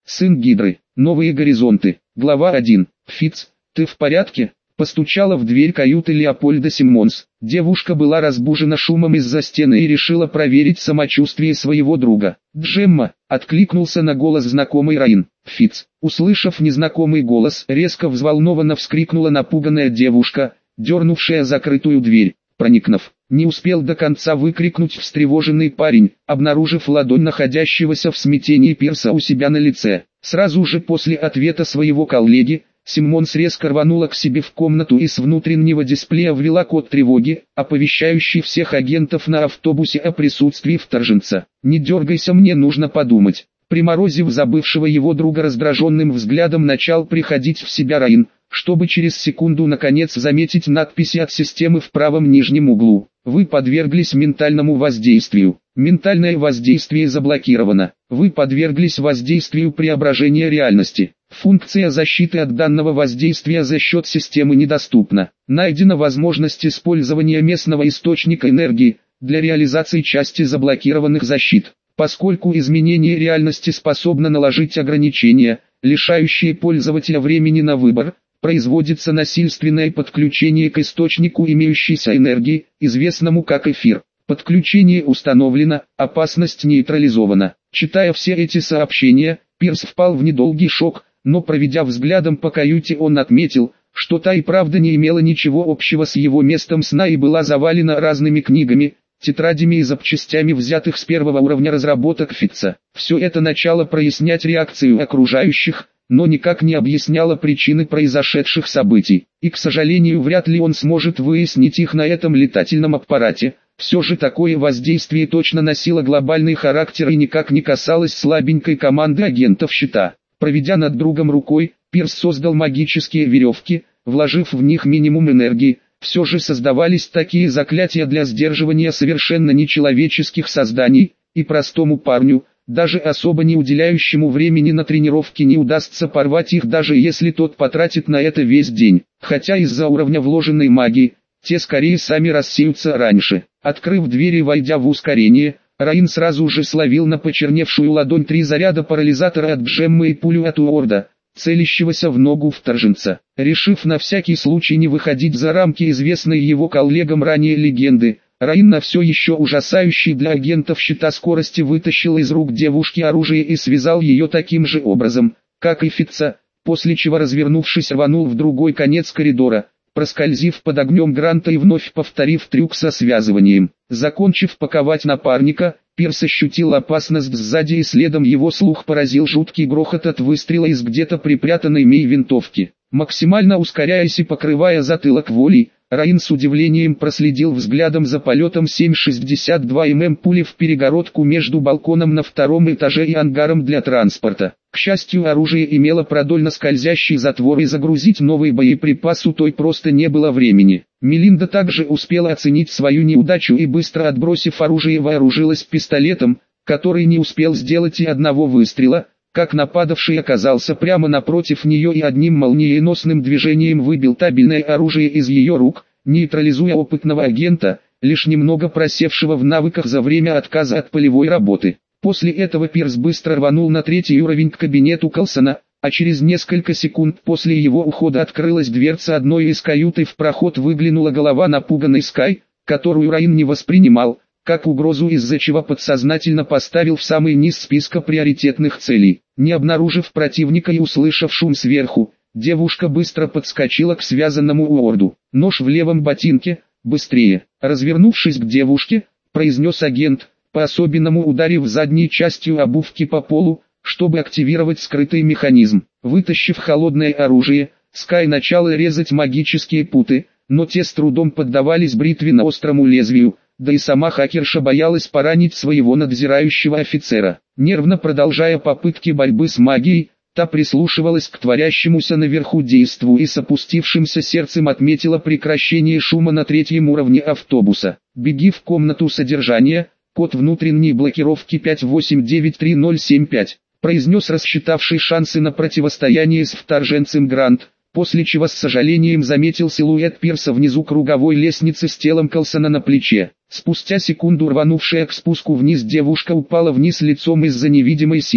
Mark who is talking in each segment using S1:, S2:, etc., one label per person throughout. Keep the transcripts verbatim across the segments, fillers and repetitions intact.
S1: сын Гидры. Новые горизонты. Глава один. Фитц, ты в порядке? Постучала в дверь каюты Леопольда Симмонс. Девушка была разбужена шумом из-за стены и решила проверить самочувствие своего друга. «Джемма!» — откликнулся на голос знакомый Раин. Фитц, услышав незнакомый голос, резко взволнованно вскрикнула напуганная девушка, дернувшая закрытую дверь. Проникнув, не успел до конца выкрикнуть встревоженный парень, обнаружив ладонь находящегося в смятении Пирса у себя на лице. Сразу же после ответа своего коллеги, Симмонс резко рванула к себе в комнату и с внутреннего дисплея ввела код тревоги, оповещающий всех агентов на автобусе о присутствии вторженца. «Не дергайся, мне нужно подумать». Приморозив забывшего его друга раздраженным взглядом, начал приходить в себя Раин, чтобы через секунду наконец заметить надписи от системы в правом нижнем углу. Вы подверглись ментальному воздействию. Ментальное воздействие заблокировано. Вы подверглись воздействию преображения реальности. Функция защиты от данного воздействия за счет системы недоступна. Найдена возможность использования местного источника энергии для реализации части заблокированных защит. Поскольку изменение реальности способно наложить ограничения, лишающие пользователя времени на выбор, производится насильственное подключение к источнику имеющейся энергии, известному как эфир. Подключение установлено, опасность нейтрализована. Читая все эти сообщения, Пирс впал в недолгий шок, но проведя взглядом по каюте, он отметил, что та и правда не имела ничего общего с его местом сна и была завалена разными книгами, тетрадями и запчастями, взятых с первого уровня разработок Фитца. Все это начало прояснять реакцию окружающих, но никак не объясняло причины произошедших событий. И, к сожалению, вряд ли он сможет выяснить их на этом летательном аппарате. Все же такое воздействие точно носило глобальный характер и никак не касалось слабенькой команды агентов щита. Проведя над другом рукой, Пирс создал магические веревки, вложив в них минимум энергии. Все же создавались такие заклятия для сдерживания совершенно нечеловеческих созданий, и простому парню, даже особо не уделяющему времени на тренировки, не удастся порвать их, даже если тот потратит на это весь день. Хотя из-за уровня вложенной магии, те скорее сами рассеются раньше. Открыв дверь и войдя в ускорение, Раин сразу же словил на почерневшую ладонь три заряда парализатора от Джеммы и пулю от Уорда, целящегося в ногу вторженца. Решив на всякий случай не выходить за рамки известной его коллегам ранее легенды, Раин на все еще ужасающей для агентов щита скорости вытащил из рук девушки оружие и связал ее таким же образом, как и Фитца, после чего, развернувшись, рванул в другой конец коридора, проскользив под огнем Гранта и вновь повторив трюк со связыванием. Закончив паковать напарника, Пирс ощутил опасность сзади, и следом его слух поразил жуткий грохот от выстрела из где-то припрятанной Мей винтовки. Максимально ускоряясь и покрывая затылок волей, Раин с удивлением проследил взглядом за полетом семь шестьдесят два мм пули в перегородку между балконом на втором этаже и ангаром для транспорта. К счастью, оружие имело продольно скользящий затвор, и загрузить новый боеприпас у той просто не было времени. Мелинда также успела оценить свою неудачу и, быстро отбросив оружие, вооружилась пистолетом, который не успел сделать и одного выстрела, как нападавший оказался прямо напротив нее и одним молниеносным движением выбил табельное оружие из ее рук, нейтрализуя опытного агента, лишь немного просевшего в навыках за время отказа от полевой работы. После этого Пирс быстро рванул на третий уровень к кабинету Калсона, а через несколько секунд после его ухода открылась дверца одной из кают и в проход выглянула голова напуганной Скай, которую Раин не воспринимал как угрозу, из-за чего подсознательно поставил в самый низ списка приоритетных целей. Не обнаружив противника и услышав шум сверху, девушка быстро подскочила к связанному Уорду. Нож в левом ботинке, быстрее. Развернувшись к девушке, произнес агент, по-особенному ударив задней частью обувки по полу, чтобы активировать скрытый механизм. Вытащив холодное оружие, Скай начала резать магические путы, но те с трудом поддавались бритвенно-острому лезвию, да и сама хакерша боялась поранить своего надзирающего офицера. Нервно продолжая попытки борьбы с магией, та прислушивалась к творящемуся наверху действу и с опустившимся сердцем отметила прекращение шума на третьем уровне автобуса. «Беги в комнату содержания, код внутренней блокировки пять восемь девять три ноль семь пять», произнес рассчитавший шансы на противостояние с вторженцем Грант, после чего с сожалением заметил силуэт Пирса внизу круговой лестницы с телом Калсона на плече. Спустя секунду рванувшая к спуску вниз девушка упала вниз лицом из-за невидимой силы,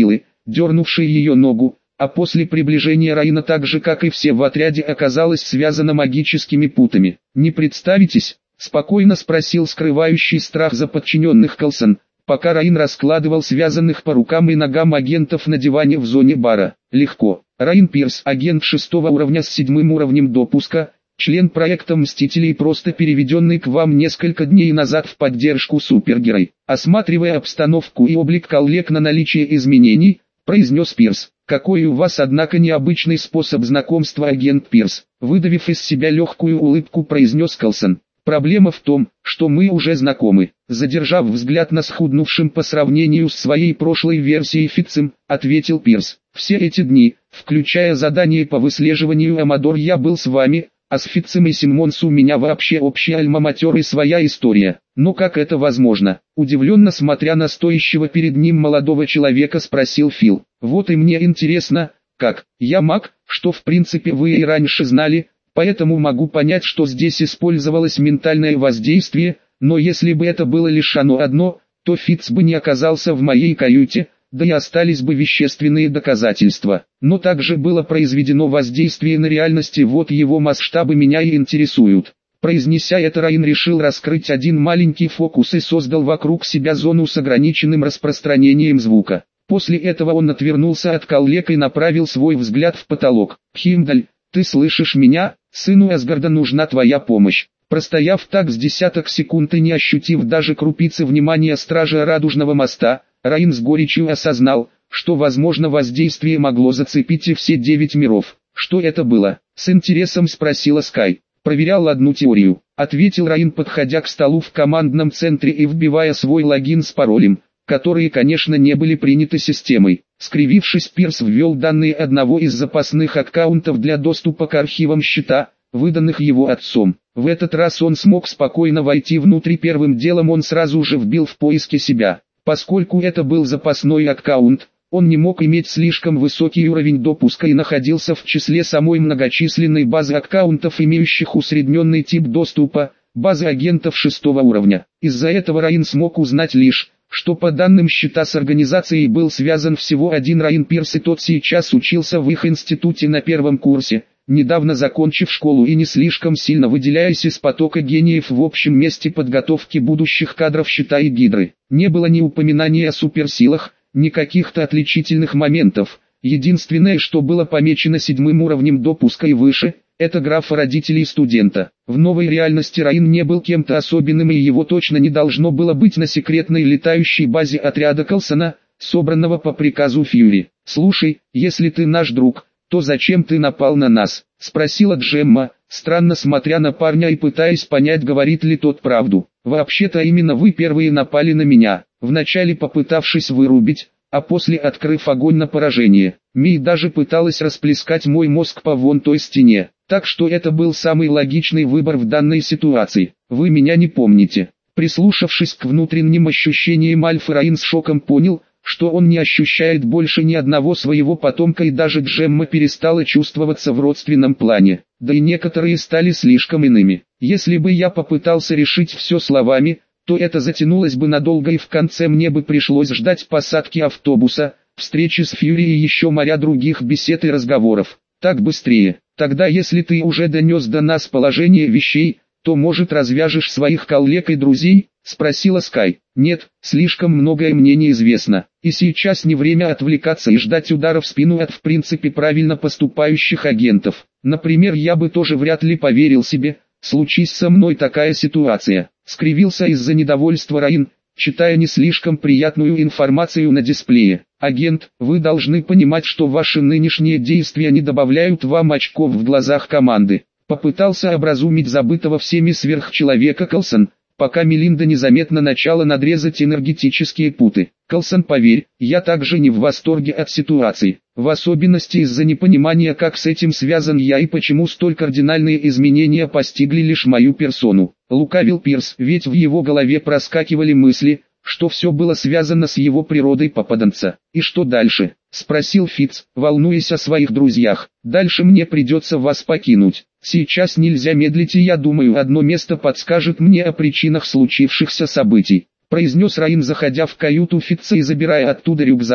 S1: дернувшей ее ногу, а после приближения Раина так же как и все в отряде оказалась связана магическими путами. «Не представитесь?» – спокойно спросил скрывающий страх за подчиненных Калсон, пока Раин раскладывал связанных по рукам и ногам агентов на диване в зоне бара. «Легко. Раин Пирс, агент шестого уровня с седьмым уровнем допуска, член проекта «Мстителей», просто переведенный к вам несколько дней назад в поддержку супергерой». Осматривая обстановку и облик коллег на наличие изменений, произнес Пирс. «Какой у вас, однако, необычный способ знакомства, агент Пирс», выдавив из себя легкую улыбку, произнес Калсон. «Проблема в том, что мы уже знакомы», задержав взгляд на схуднувшем по сравнению с своей прошлой версией Фитцем, ответил Пирс. «Все эти дни, включая задание по выслеживанию Амадор, я был с вами, а с Фитцем и Симмонс у меня вообще общий альма-матер и своя история. Но как это возможно?» Удивленно смотря на стоящего перед ним молодого человека, спросил Фил. «Вот и мне интересно, как. Я маг, что в принципе вы и раньше знали, поэтому могу понять, что здесь использовалось ментальное воздействие, но если бы это было лишь оно одно, то Фитц бы не оказался в моей каюте, да и остались бы вещественные доказательства. Но также было произведено воздействие на реальность, и вот его масштабы меня и интересуют». Произнеся это, Раин решил раскрыть один маленький фокус и создал вокруг себя зону с ограниченным распространением звука. После этого он отвернулся от коллег и направил свой взгляд в потолок. «Химдаль, ты слышишь меня? Сыну Асгарда нужна твоя помощь». Простояв так с десяток секунд и не ощутив даже крупицы внимания стража Радужного моста, Раин с горечью осознал, что возможно воздействие могло зацепить и все девять миров. «Что это было?» — с интересом спросила Скай. «Проверял одну теорию», — ответил Раин, подходя к столу в командном центре и вбивая свой логин с паролем, которые, конечно, не были приняты системой. Скривившись, Пирс ввел данные одного из запасных аккаунтов для доступа к архивам счета, выданных его отцом. В этот раз он смог спокойно войти внутрь. Первым делом он сразу же вбил в поиске себя. Поскольку это был запасной аккаунт, он не мог иметь слишком высокий уровень допуска и находился в числе самой многочисленной базы аккаунтов, имеющих усредненный тип доступа, базы агентов шестого уровня. Из-за этого Раин смог узнать лишь, что по данным счета с организацией был связан всего один Раин Пирс, и тот сейчас учился в их институте на первом курсе, недавно закончив школу и не слишком сильно выделяясь из потока гениев в общем месте подготовки будущих кадров счета и Гидры. Не было ни упоминания о суперсилах, ни каких-то отличительных моментов. Единственное, что было помечено седьмым уровнем допуска и выше, это графа родителей студента. В новой реальности Раин не был кем-то особенным, и его точно не должно было быть на секретной летающей базе отряда Калсона, собранного по приказу Фьюри. «Слушай, если ты наш друг, то зачем ты напал на нас?» — спросила Джемма, странно смотря на парня и пытаясь понять, говорит ли тот правду. «Вообще-то именно вы первые напали на меня, вначале попытавшись вырубить, а после открыв огонь на поражение. Мей даже пыталась расплескать мой мозг по вон той стене, так что это был самый логичный выбор в данной ситуации. Вы меня не помните». Прислушавшись к внутренним ощущениям Альфы, Раин с шоком понял, что он не ощущает больше ни одного своего потомка, и даже Джемма перестала чувствоваться в родственном плане, да и некоторые стали слишком иными. Если бы я попытался решить все словами, то это затянулось бы надолго, и в конце мне бы пришлось ждать посадки автобуса, встречи с Фьюри и еще моря других бесед и разговоров. Так быстрее. Тогда, если ты уже донес до нас положение вещей, то, может, развяжешь своих коллег и друзей? — спросила Скай. «Нет, слишком многое мне неизвестно, и сейчас не время отвлекаться и ждать удара в спину от в принципе правильно поступающих агентов. Например, я бы тоже вряд ли поверил себе, случись со мной такая ситуация». Скривился из-за недовольства Раин, читая не слишком приятную информацию на дисплее. «Агент, вы должны понимать, что ваши нынешние действия не добавляют вам очков в глазах команды», — попытался образумить забытого всеми сверхчеловека Калсон, пока Мелинда незаметно начала надрезать энергетические путы. «Калсон, поверь, я также не в восторге от ситуации, в особенности из-за непонимания, как с этим связан я и почему столь кардинальные изменения постигли лишь мою персону». Лукавил Пирс, ведь в его голове проскакивали мысли, что все было связано с его природой попаданца. «И что дальше?» — спросил Фитц, волнуясь о своих друзьях. «Дальше мне придется вас покинуть. Сейчас нельзя медлить, и я думаю, одно место подскажет мне о причинах случившихся событий», — произнес Раин, заходя в каюту Фитца и забирая оттуда рюкзак,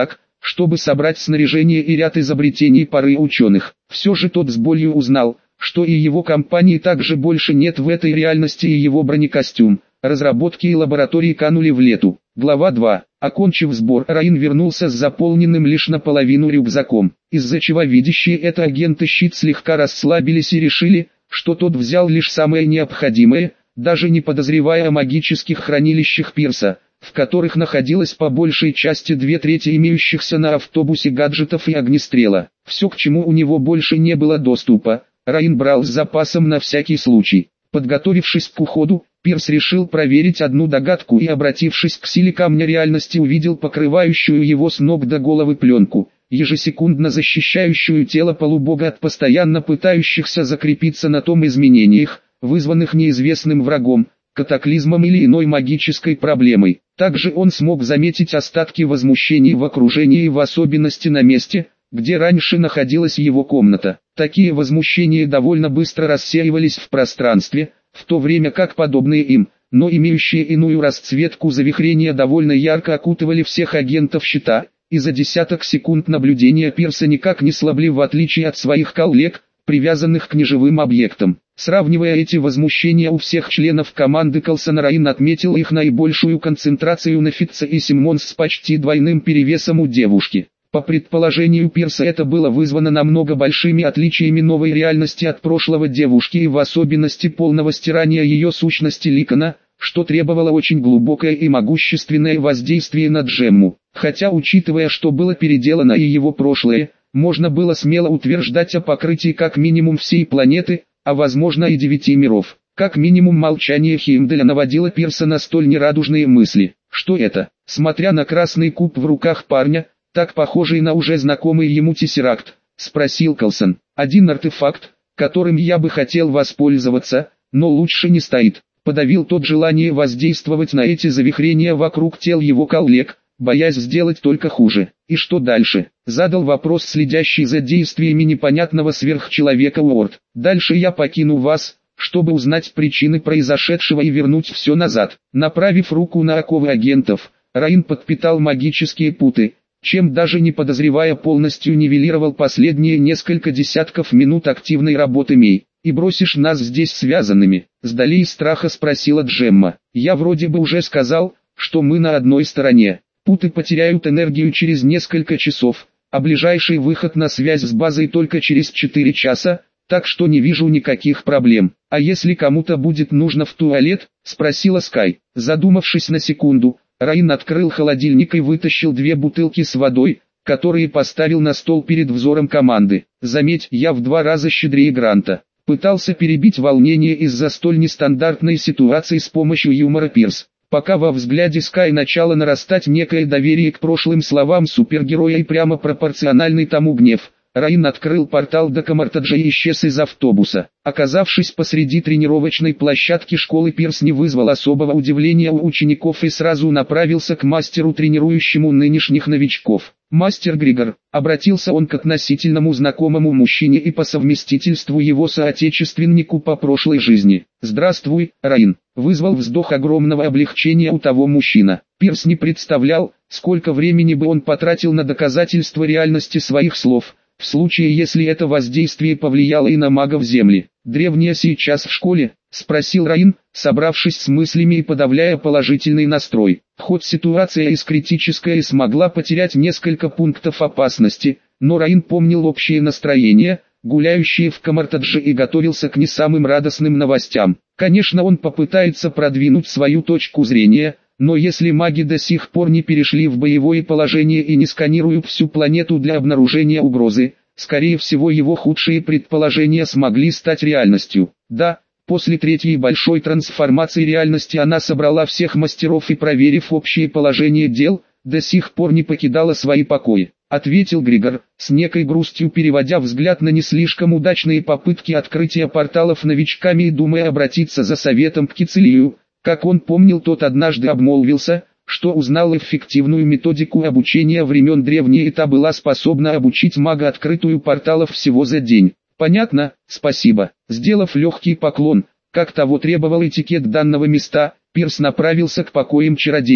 S1: чтобы собрать снаряжение и ряд изобретений пары ученых. Все же тот с болью узнал, что и его компании также больше нет в этой реальности, и его бронекостюм, разработки и лаборатории канули в лету. Глава два. Окончив сбор, Раин вернулся с заполненным лишь наполовину рюкзаком, из-за чего видящие это агенты щит слегка расслабились и решили, что тот взял лишь самое необходимое, даже не подозревая о магических хранилищах пирса, в которых находилось по большей части две трети имеющихся на автобусе гаджетов и огнестрела. Все, к чему у него больше не было доступа, Раин брал с запасом на всякий случай. Подготовившись к уходу, Пирс решил проверить одну догадку и, обратившись к силе камня реальности, увидел покрывающую его с ног до головы пленку, ежесекундно защищающую тело полубога от постоянно пытающихся закрепиться на том изменениях, вызванных неизвестным врагом, катаклизмом или иной магической проблемой. Также он смог заметить остатки возмущений в окружении, в особенности на месте, где раньше находилась его комната. Такие возмущения довольно быстро рассеивались в пространстве, в то время как подобные им, но имеющие иную расцветку завихрения довольно ярко окутывали всех агентов щита, и за десяток секунд наблюдения Пирса никак не слабли в отличие от своих коллег, привязанных к неживым объектам. Сравнивая эти возмущения у всех членов команды Калсона, Раин отметил их наибольшую концентрацию на Фитца и Симмонс с почти двойным перевесом у девушки. По предположению Пирса, это было вызвано намного большими отличиями новой реальности от прошлого девушки и в особенности полного стирания ее сущности Ликана, что требовало очень глубокое и могущественное воздействие на Джемму. Хотя, учитывая, что было переделано и его прошлое, можно было смело утверждать о покрытии как минимум всей планеты, а возможно и девяти миров. Как минимум молчание Хеймдаля наводило Пирса на столь нерадужные мысли. Что это? Смотря на красный куб в руках парня, так похожий на уже знакомый ему тессеракт, спросил Калсон. Один артефакт, которым я бы хотел воспользоваться, но лучше не стоит. Подавил тот желание воздействовать на эти завихрения вокруг тел его коллег, боясь сделать только хуже. И что дальше? Задал вопрос следящий за действиями непонятного сверхчеловека Уорд. Дальше я покину вас, чтобы узнать причины произошедшего и вернуть все назад. Направив руку на оковы агентов, Раин подпитал магические путы, чем даже не подозревая полностью нивелировал последние несколько десятков минут активной работы Мей. «И бросишь нас здесь связанными?» — с долей страха спросила Джемма. «Я вроде бы уже сказал, что мы на одной стороне. Путы потеряют энергию через несколько часов, а ближайший выход на связь с базой только через четыре часа, так что не вижу никаких проблем. А если кому-то будет нужно в туалет?» — спросила Скай. Задумавшись на секунду, Раин открыл холодильник и вытащил две бутылки с водой, которые поставил на стол перед взором команды. «Заметь, я в два раза щедрее Гранта». Пытался перебить волнение из-за столь нестандартной ситуации с помощью юмора Пирс. Пока во взгляде Скай начало нарастать некое доверие к прошлым словам супергероя и прямо пропорциональный тому гнев, Раин открыл портал до Камартаджа и исчез из автобуса. Оказавшись посреди тренировочной площадки школы, Пирс не вызвал особого удивления у учеников и сразу направился к мастеру, тренирующему нынешних новичков. «Мастер Григор», — обратился он к относительному знакомому мужчине и по совместительству его соотечественнику по прошлой жизни. «Здравствуй, Раин», — вызвал вздох огромного облегчения у того мужчина. Пирс не представлял, сколько времени бы он потратил на доказательство реальности своих слов, в случае если это воздействие повлияло и на магов Земли. «Древняя сейчас в школе?» — спросил Раин, собравшись с мыслями и подавляя положительный настрой. Ход ситуация из критической и смогла потерять несколько пунктов опасности, но Раин помнил общее настроение, гуляющее в Камартадже, и готовился к не самым радостным новостям. Конечно, он попытается продвинуть свою точку зрения, но если маги до сих пор не перешли в боевое положение и не сканируют всю планету для обнаружения угрозы, скорее всего его худшие предположения смогли стать реальностью. Да, после третьей большой трансформации реальности она собрала всех мастеров и, проверив общее положение дел, до сих пор не покидала свои покои, ответил Григор, с некой грустью переводя взгляд на не слишком удачные попытки открытия порталов новичками и думая обратиться за советом к Кицелию. Как он помнил, тот однажды обмолвился, что узнал эффективную методику обучения времен древней, и та была способна обучить мага открытию порталов всего за день. «Понятно, спасибо». Сделав легкий поклон, как того требовал этикет данного места, Пирс направился к покоям чародейки.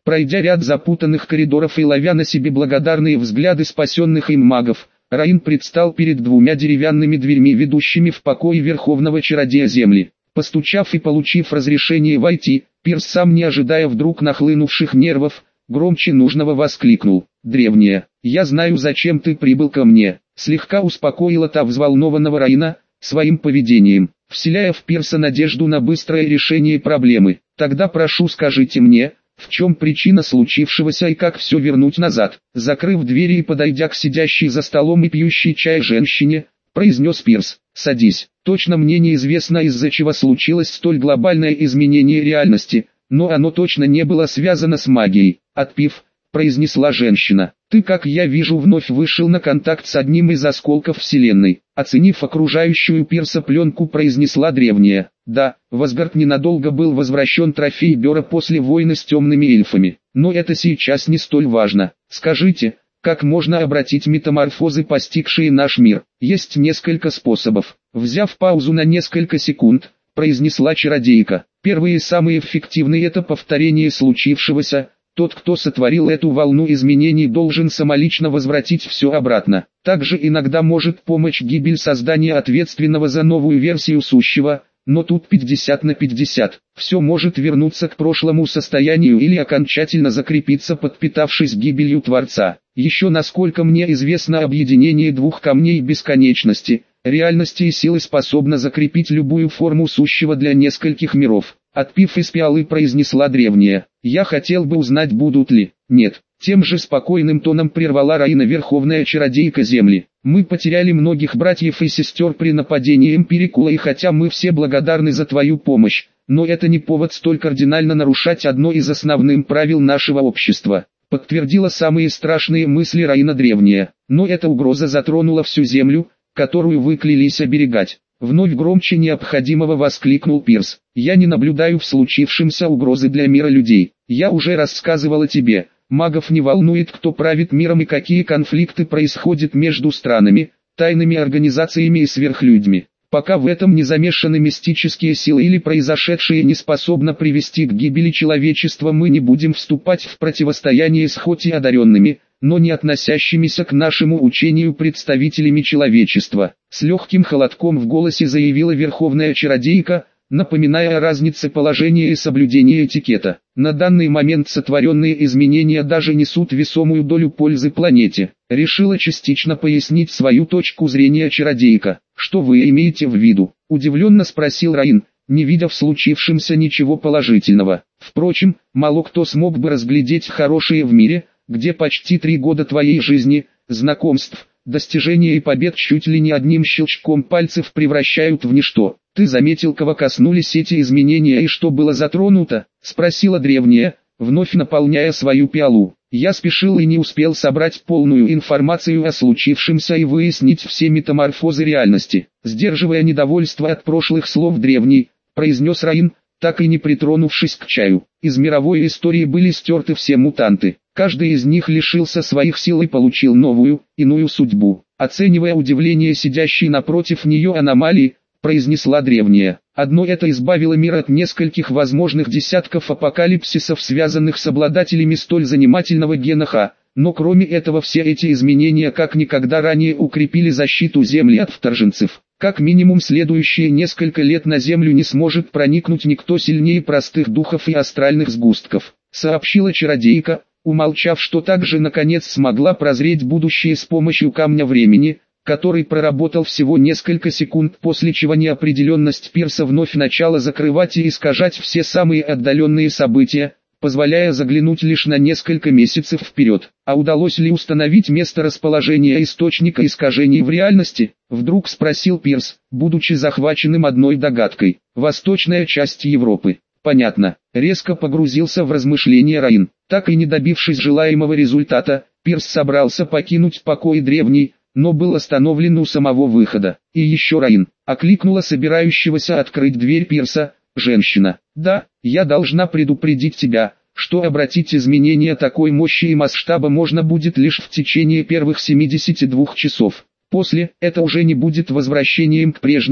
S1: Пройдя ряд запутанных коридоров и ловя на себе благодарные взгляды спасенных им магов, Раин предстал перед двумя деревянными дверьми, ведущими в покои Верховного Чародея Земли. Постучав и получив разрешение войти, Пирс, сам не ожидая вдруг нахлынувших нервов, громче нужного воскликнул: «Древняя, я знаю, зачем ты прибыл ко мне», слегка успокоила та взволнованного Раина своим поведением, вселяя в Пирса надежду на быстрое решение проблемы. «Тогда прошу, скажите мне, в чем причина случившегося и как все вернуть назад?» Закрыв двери и подойдя к сидящей за столом и пьющей чай женщине, произнес Пирс: «Садись. Точно мне неизвестно, из-за чего случилось столь глобальное изменение реальности, но оно точно не было связано с магией». Отпив, произнесла женщина: «Ты, как я вижу, вновь вышел на контакт с одним из осколков Вселенной». Оценив окружающую Пирса пленку, произнесла древняя: «Да, в Асгард ненадолго был возвращен трофей Бёра после войны с темными эльфами, но это сейчас не столь важно. Скажите, как можно обратить метаморфозы, постигшие наш мир?» «Есть несколько способов». Взяв паузу на несколько секунд, произнесла чародейка: «Первый и самый эффективный — это повторение случившегося. Тот, кто сотворил эту волну изменений, должен самолично возвратить все обратно. Также иногда может помочь гибель создания, ответственного за новую версию сущего, но тут пятьдесят на пятьдесят. Все может вернуться к прошлому состоянию или окончательно закрепиться, подпитавшись гибелью Творца. Еще, насколько мне известно, объединение двух камней бесконечности, реальности и силы способно закрепить любую форму сущего для нескольких миров». Отпив из пиалы, произнесла древняя: «Я хотел бы узнать, будут ли...» «Нет». Тем же спокойным тоном прервала Раина, Верховная Чародейка Земли: «Мы потеряли многих братьев и сестер при нападении Эмпирикула, и хотя мы все благодарны за твою помощь, но это не повод столь кардинально нарушать одно из основных правил нашего общества», подтвердила самые страшные мысли Раина древняя. «Но эта угроза затронула всю Землю, которую вы клялись оберегать». Вновь громче необходимого воскликнул Пирс: «Я не наблюдаю в случившемся угрозы для мира людей. Я уже рассказывала тебе, магов не волнует, кто правит миром и какие конфликты происходят между странами, тайными организациями и сверхлюдьми. Пока в этом не замешаны мистические силы или произошедшее не способно привести к гибели человечества, мы не будем вступать в противостояние с хоть и одаренными, но не относящимися к нашему учению представителями человечества», с легким холодком в голосе заявила Верховная Чародейка, напоминая о разнице положения и соблюдения этикета. «На данный момент сотворенные изменения даже несут весомую долю пользы планете», решила частично пояснить свою точку зрения чародейка. «Что вы имеете в виду?» удивленно спросил Раин, не видя в случившемся ничего положительного. «Впрочем, мало кто смог бы разглядеть хорошее в мире, где почти три года твоей жизни, знакомств, достижения и побед чуть ли не одним щелчком пальцев превращают в ничто. Ты заметил, кого коснулись эти изменения и что было затронуто?» спросила древняя, вновь наполняя свою пиалу. «Я спешил и не успел собрать полную информацию о случившемся и выяснить все метаморфозы реальности». Сдерживая недовольство от прошлых слов древней, произнес Раин, так и не притронувшись к чаю: «Из мировой истории были стерты все мутанты. Каждый из них лишился своих сил и получил новую, иную судьбу». Оценивая удивление сидящей напротив нее аномалии, произнесла древняя: «Одно это избавило мир от нескольких возможных десятков апокалипсисов, связанных с обладателями столь занимательного гена Х. Но кроме этого, все эти изменения как никогда ранее укрепили защиту Земли от вторженцев. Как минимум следующие несколько лет на Землю не сможет проникнуть никто сильнее простых духов и астральных сгустков», сообщила чародейка, умолчав, что также наконец смогла прозреть будущее с помощью камня времени, который проработал всего несколько секунд, после чего неопределенность Пирса вновь начала закрывать и искажать все самые отдаленные события, позволяя заглянуть лишь на несколько месяцев вперед. «А удалось ли установить место расположения источника искажений в реальности?» Вдруг спросил Пирс, будучи захваченным одной догадкой. «Восточная часть Европы». «Понятно». Резко погрузился в размышления Раин. Так и не добившись желаемого результата, Пирс собрался покинуть покой древний, но был остановлен у самого выхода. «И еще, Раин», окликнула собирающегося открыть дверь Пирса женщина. «Да, я должна предупредить тебя, что обратить изменения такой мощи и масштаба можно будет лишь в течение первых семидесяти двух часов. После, это уже не будет возвращением к прежнему,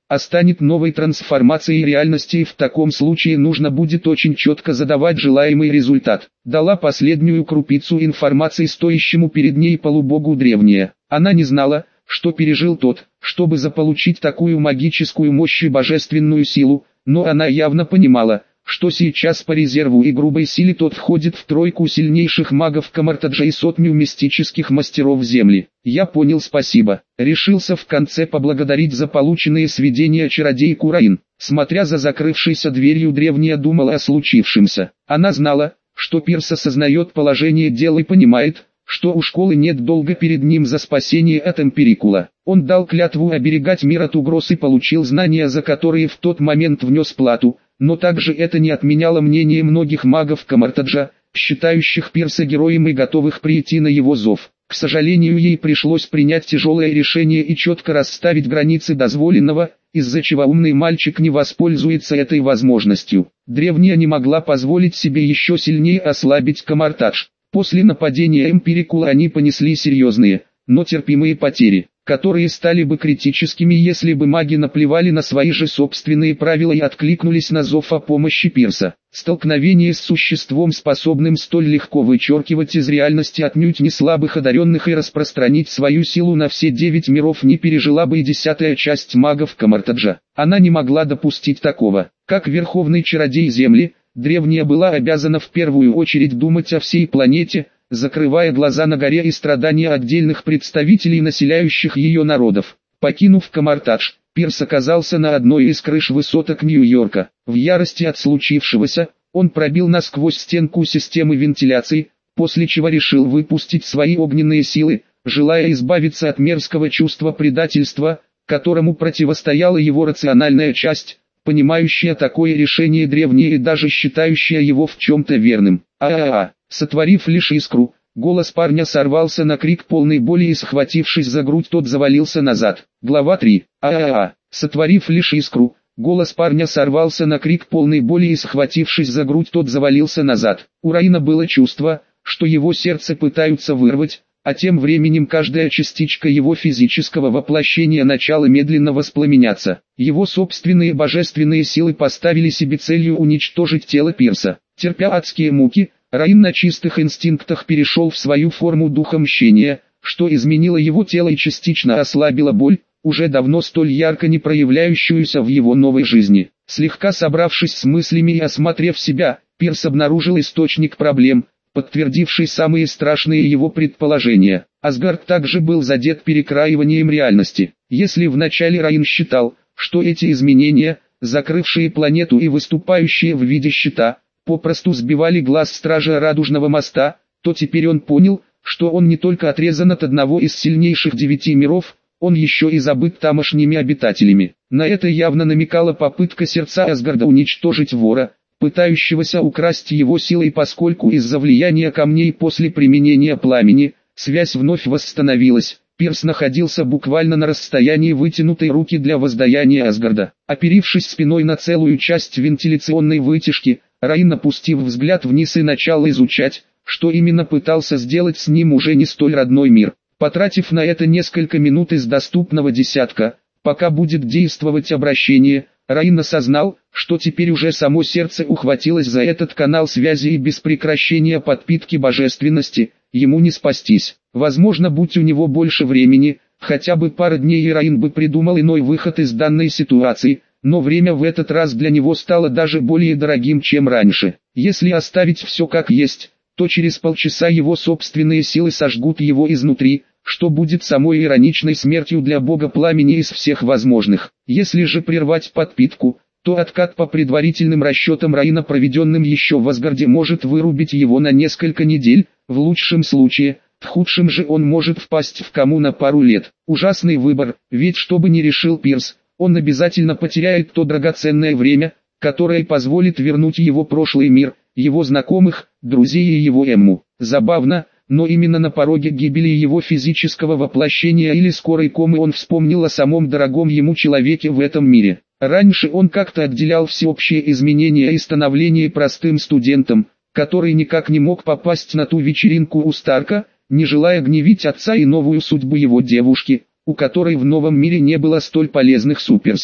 S1: а станет новой трансформацией реальности, и в таком случае нужно будет очень четко задавать желаемый результат. Дала последнюю крупицу информации стоящему перед ней полубогу древняя. Она не знала, что пережил тот, чтобы заполучить такую магическую мощь и божественную силу, но она явно понимала, что сейчас по резерву и грубой силе тот входит в тройку сильнейших магов Камартаджа и сотню мистических мастеров Земли. Я понял, спасибо. Решился в конце поблагодарить за полученные сведения чародейку Раин. Смотря за закрывшейся дверью, древняя думала о случившемся. Она знала, что Пирс осознает положение дел и понимает, что у школы нет долга перед ним за спасение от Эмпирикула. Он дал клятву оберегать мир от угроз и получил знания, за которые в тот момент внес плату, но также это не отменяло мнение многих магов Камартаджа, считающих Пирса героем и готовых прийти на его зов. К сожалению, ей пришлось принять тяжелое решение и четко расставить границы дозволенного, из-за чего умный мальчик не воспользуется этой возможностью. Древняя не могла позволить себе еще сильнее ослабить Камартадж. После нападения Эмпирикула они понесли серьезные, но терпимые потери, которые стали бы критическими, если бы маги наплевали на свои же собственные правила и откликнулись на зов о помощи Пирса. Столкновение с существом, способным столь легко вычеркивать из реальности отнюдь не слабых одаренных и распространить свою силу на все девять миров, не пережила бы и десятая часть магов Камартаджа. Она не могла допустить такого. Как верховный чародей Земли, древняя была обязана в первую очередь думать о всей планете, закрывая глаза на горе и страдания отдельных представителей населяющих ее народов. Покинув Камартадж, Пирс оказался на одной из крыш высоток Нью-Йорка. В ярости от случившегося, он пробил насквозь стенку системы вентиляции, после чего решил выпустить свои огненные силы, желая избавиться от мерзкого чувства предательства, которому противостояла его рациональная часть, понимающая такое решение древнее и даже считающая его в чем-то верным. А-а-а! Сотворив лишь искру, голос парня сорвался на крик полной боли и, схватившись за грудь, тот завалился назад. Глава три. А-а-а! Сотворив лишь искру, голос парня сорвался на крик полной боли и, схватившись за грудь, тот завалился назад. У Раина было чувство, что его сердце пытаются вырвать, а тем временем каждая частичка его физического воплощения начала медленно воспламеняться. Его собственные божественные силы поставили себе целью уничтожить тело Пирса. Терпя адские муки, Раин на чистых инстинктах перешел в свою форму духа мщения, что изменило его тело и частично ослабило боль, уже давно столь ярко не проявляющуюся в его новой жизни. Слегка собравшись с мыслями и осмотрев себя, Пирс обнаружил источник проблем, подтвердивший самые страшные его предположения. Асгард также был задет перекраиванием реальности. Если вначале Раин считал, что эти изменения, закрывшие планету и выступающие в виде щита, попросту сбивали глаз стража Радужного моста, то теперь он понял, что он не только отрезан от одного из сильнейших девяти миров, он еще и забыт тамошними обитателями. На это явно намекала попытка сердца Асгарда уничтожить вора, пытающегося украсть его силой, поскольку из-за влияния камней после применения пламени, связь вновь восстановилась. Пирс находился буквально на расстоянии вытянутой руки для воздаяния Асгарда. Оперившись спиной на целую часть вентиляционной вытяжки, Раин, опустив взгляд вниз, и начал изучать, что именно пытался сделать с ним уже не столь родной мир. Потратив на это несколько минут из доступного десятка, пока будет действовать обращение, Раин осознал, что теперь уже само сердце ухватилось за этот канал связи, и без прекращения подпитки божественности ему не спастись. Возможно, будь у него больше времени, хотя бы пара дней, и Раин бы придумал иной выход из данной ситуации, но время в этот раз для него стало даже более дорогим, чем раньше. Если оставить все как есть, то через полчаса его собственные силы сожгут его изнутри, что будет самой ироничной смертью для бога пламени из всех возможных. Если же прервать подпитку, то откат по предварительным расчетам Раина, проведенным еще в Асгарде, может вырубить его на несколько недель, в лучшем случае, в худшем же он может впасть в кому на пару лет. Ужасный выбор, ведь что бы ни решил Пирс, он обязательно потеряет то драгоценное время, которое позволит вернуть его прошлый мир, его знакомых, друзей и его Эмму. Забавно, но именно на пороге гибели его физического воплощения или скорой комы он вспомнил о самом дорогом ему человеке в этом мире. Раньше он как-то отделял всеобщее изменение и становление простым студентом, который никак не мог попасть на ту вечеринку у Старка, не желая гневить отца и новую судьбу его девушки, у которой в новом мире не было столь полезных суперсил.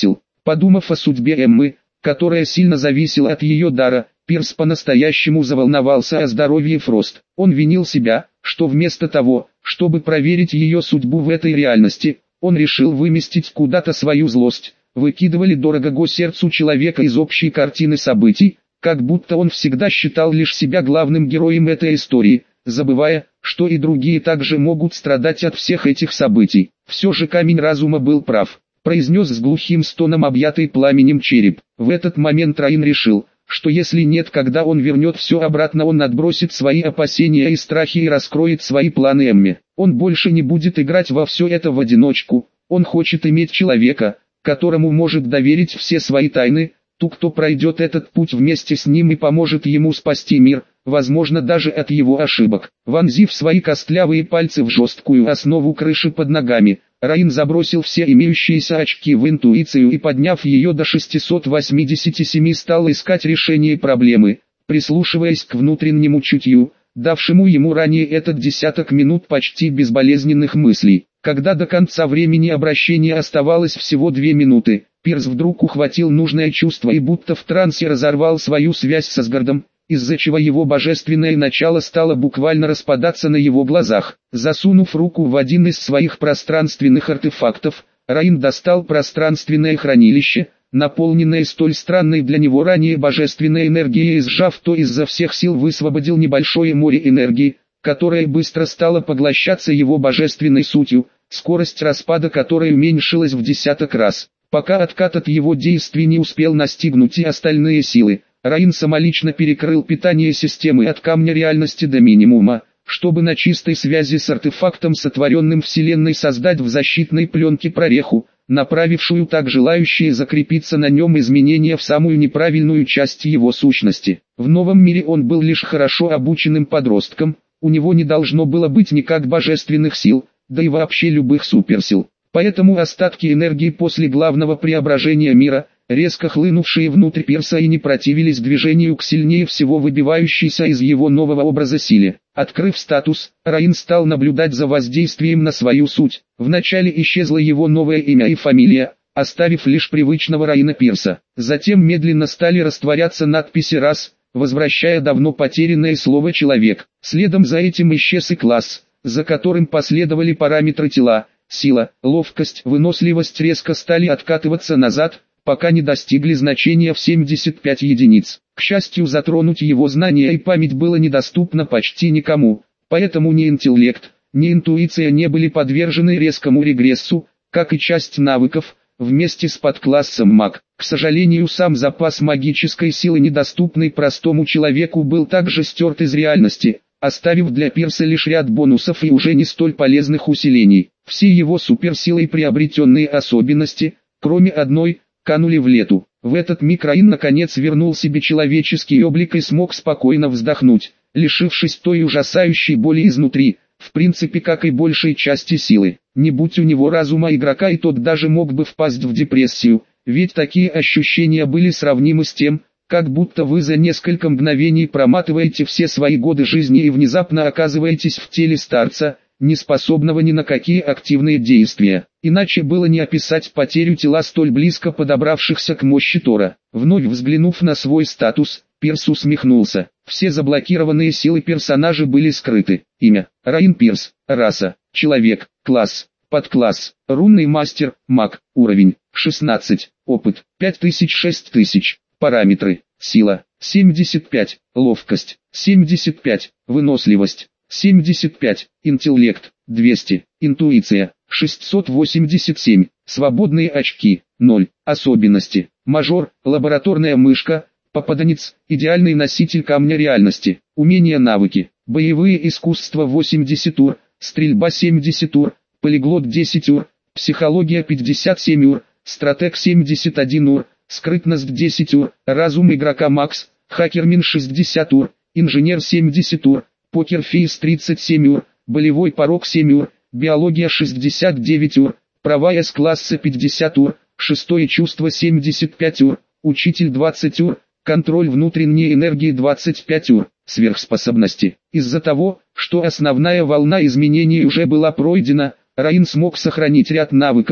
S1: Подумав о судьбе Эммы, которая сильно зависела от ее дара, Пирс по-настоящему заволновался о здоровье Фрост. Он винил себя, что вместо того, чтобы проверить ее судьбу в этой реальности, он решил выместить куда-то свою злость. Выкидывали дорогого сердцу человека из общей картины событий, как будто он всегда считал лишь себя главным героем этой истории, забывая, что и другие также могут страдать от всех этих событий. Все же камень разума был прав, произнес с глухим стоном объятый пламенем череп. В этот момент Раин решил, что если нет, когда он вернет все обратно, он отбросит свои опасения и страхи и раскроет свои планы Эмме. Он больше не будет играть во все это в одиночку, он хочет иметь человека, которому может доверить все свои тайны, ту, кто пройдет этот путь вместе с ним и поможет ему спасти мир, возможно даже от его ошибок. Вонзив свои костлявые пальцы в жесткую основу крыши под ногами, Раин забросил все имеющиеся очки в интуицию и, подняв ее до шестисот восьмидесяти семи, стал искать решение проблемы, прислушиваясь к внутреннему чутью, давшему ему ранее этот десяток минут почти безболезненных мыслей. Когда до конца времени обращения оставалось всего две минуты, Пирс вдруг ухватил нужное чувство и будто в трансе разорвал свою связь с Асгардом, из-за чего его божественное начало стало буквально распадаться на его глазах. Засунув руку в один из своих пространственных артефактов, Раин достал пространственное хранилище, наполненное столь странной для него ранее божественной энергией, и сжав то, изо всех сил высвободил небольшое море энергии, которое быстро стало поглощаться его божественной сутью, скорость распада которой уменьшилась в десяток раз. Пока откат от его действий не успел настигнуть и остальные силы, Раин самолично перекрыл питание системы от камня реальности до минимума, чтобы на чистой связи с артефактом, сотворенным Вселенной, создать в защитной пленке прореху, направившую так желающие закрепиться на нем изменения в самую неправильную часть его сущности. В новом мире он был лишь хорошо обученным подростком, у него не должно было быть никак божественных сил, да и вообще любых суперсил. Поэтому остатки энергии после главного преображения мира, резко хлынувшие внутрь Пирса, и не противились движению к сильнее всего выбивающейся из его нового образа силе. Открыв статус, Раин стал наблюдать за воздействием на свою суть. Вначале исчезло его новое имя и фамилия, оставив лишь привычного Раина Пирса. Затем медленно стали растворяться надписи рас, возвращая давно потерянное слово «человек». Следом за этим исчез и класс, за которым последовали параметры тела. Сила, ловкость, выносливость резко стали откатываться назад, пока не достигли значения в семьдесят пять единиц. К счастью, затронуть его знания и память было недоступно почти никому, поэтому ни интеллект, ни интуиция не были подвержены резкому регрессу, как и часть навыков, вместе с подклассом маг. К сожалению, сам запас магической силы, недоступный простому человеку, был также стерт из реальности, оставив для Пирса лишь ряд бонусов и уже не столь полезных усилений. Все его суперсилы и приобретенные особенности, кроме одной, канули в лету. В этот миг Раин наконец вернул себе человеческий облик и смог спокойно вздохнуть, лишившись той ужасающей боли изнутри, в принципе как и большей части силы. Не будь у него разума игрока, и тот даже мог бы впасть в депрессию, ведь такие ощущения были сравнимы с тем, как будто вы за несколько мгновений проматываете все свои годы жизни и внезапно оказываетесь в теле старца, не способного ни на какие активные действия. Иначе было не описать потерю тела столь близко подобравшихся к мощи Тора. Вновь взглянув на свой статус, Пирс усмехнулся. Все заблокированные силы персонажа были скрыты. Имя: Раин Пирс. Раса: человек. Класс: подкласс. Рунный мастер, маг. Уровень: шестнадцать. Опыт: пять тысяч шесть тысяч. Параметры: сила: семьдесят пять, ловкость: семьдесят пять, выносливость: семьдесят пять, интеллект: двести, интуиция: шестьсот восемьдесят семь, свободные очки: ноль, особенности: мажор, лабораторная мышка, попаданец, идеальный носитель камня реальности, умения, навыки: боевые искусства восемьдесят ур, стрельба семьдесят ур, полиглот десять ур, психология пятьдесят семь ур, стратег семьдесят один ур, скрытность десять ур, разум игрока макс, хакермин шестьдесят ур, инженер семьдесят ур, покерфейс тридцать семь ур, болевой порог семь ур, биология шестьдесят девять ур, права С-класса пятьдесят ур, шестое чувство семьдесят пять ур, учитель двадцать ур, контроль внутренней энергии двадцать пять ур, сверхспособности. Из-за того, что основная волна изменений уже была пройдена, Раин смог сохранить ряд навыков,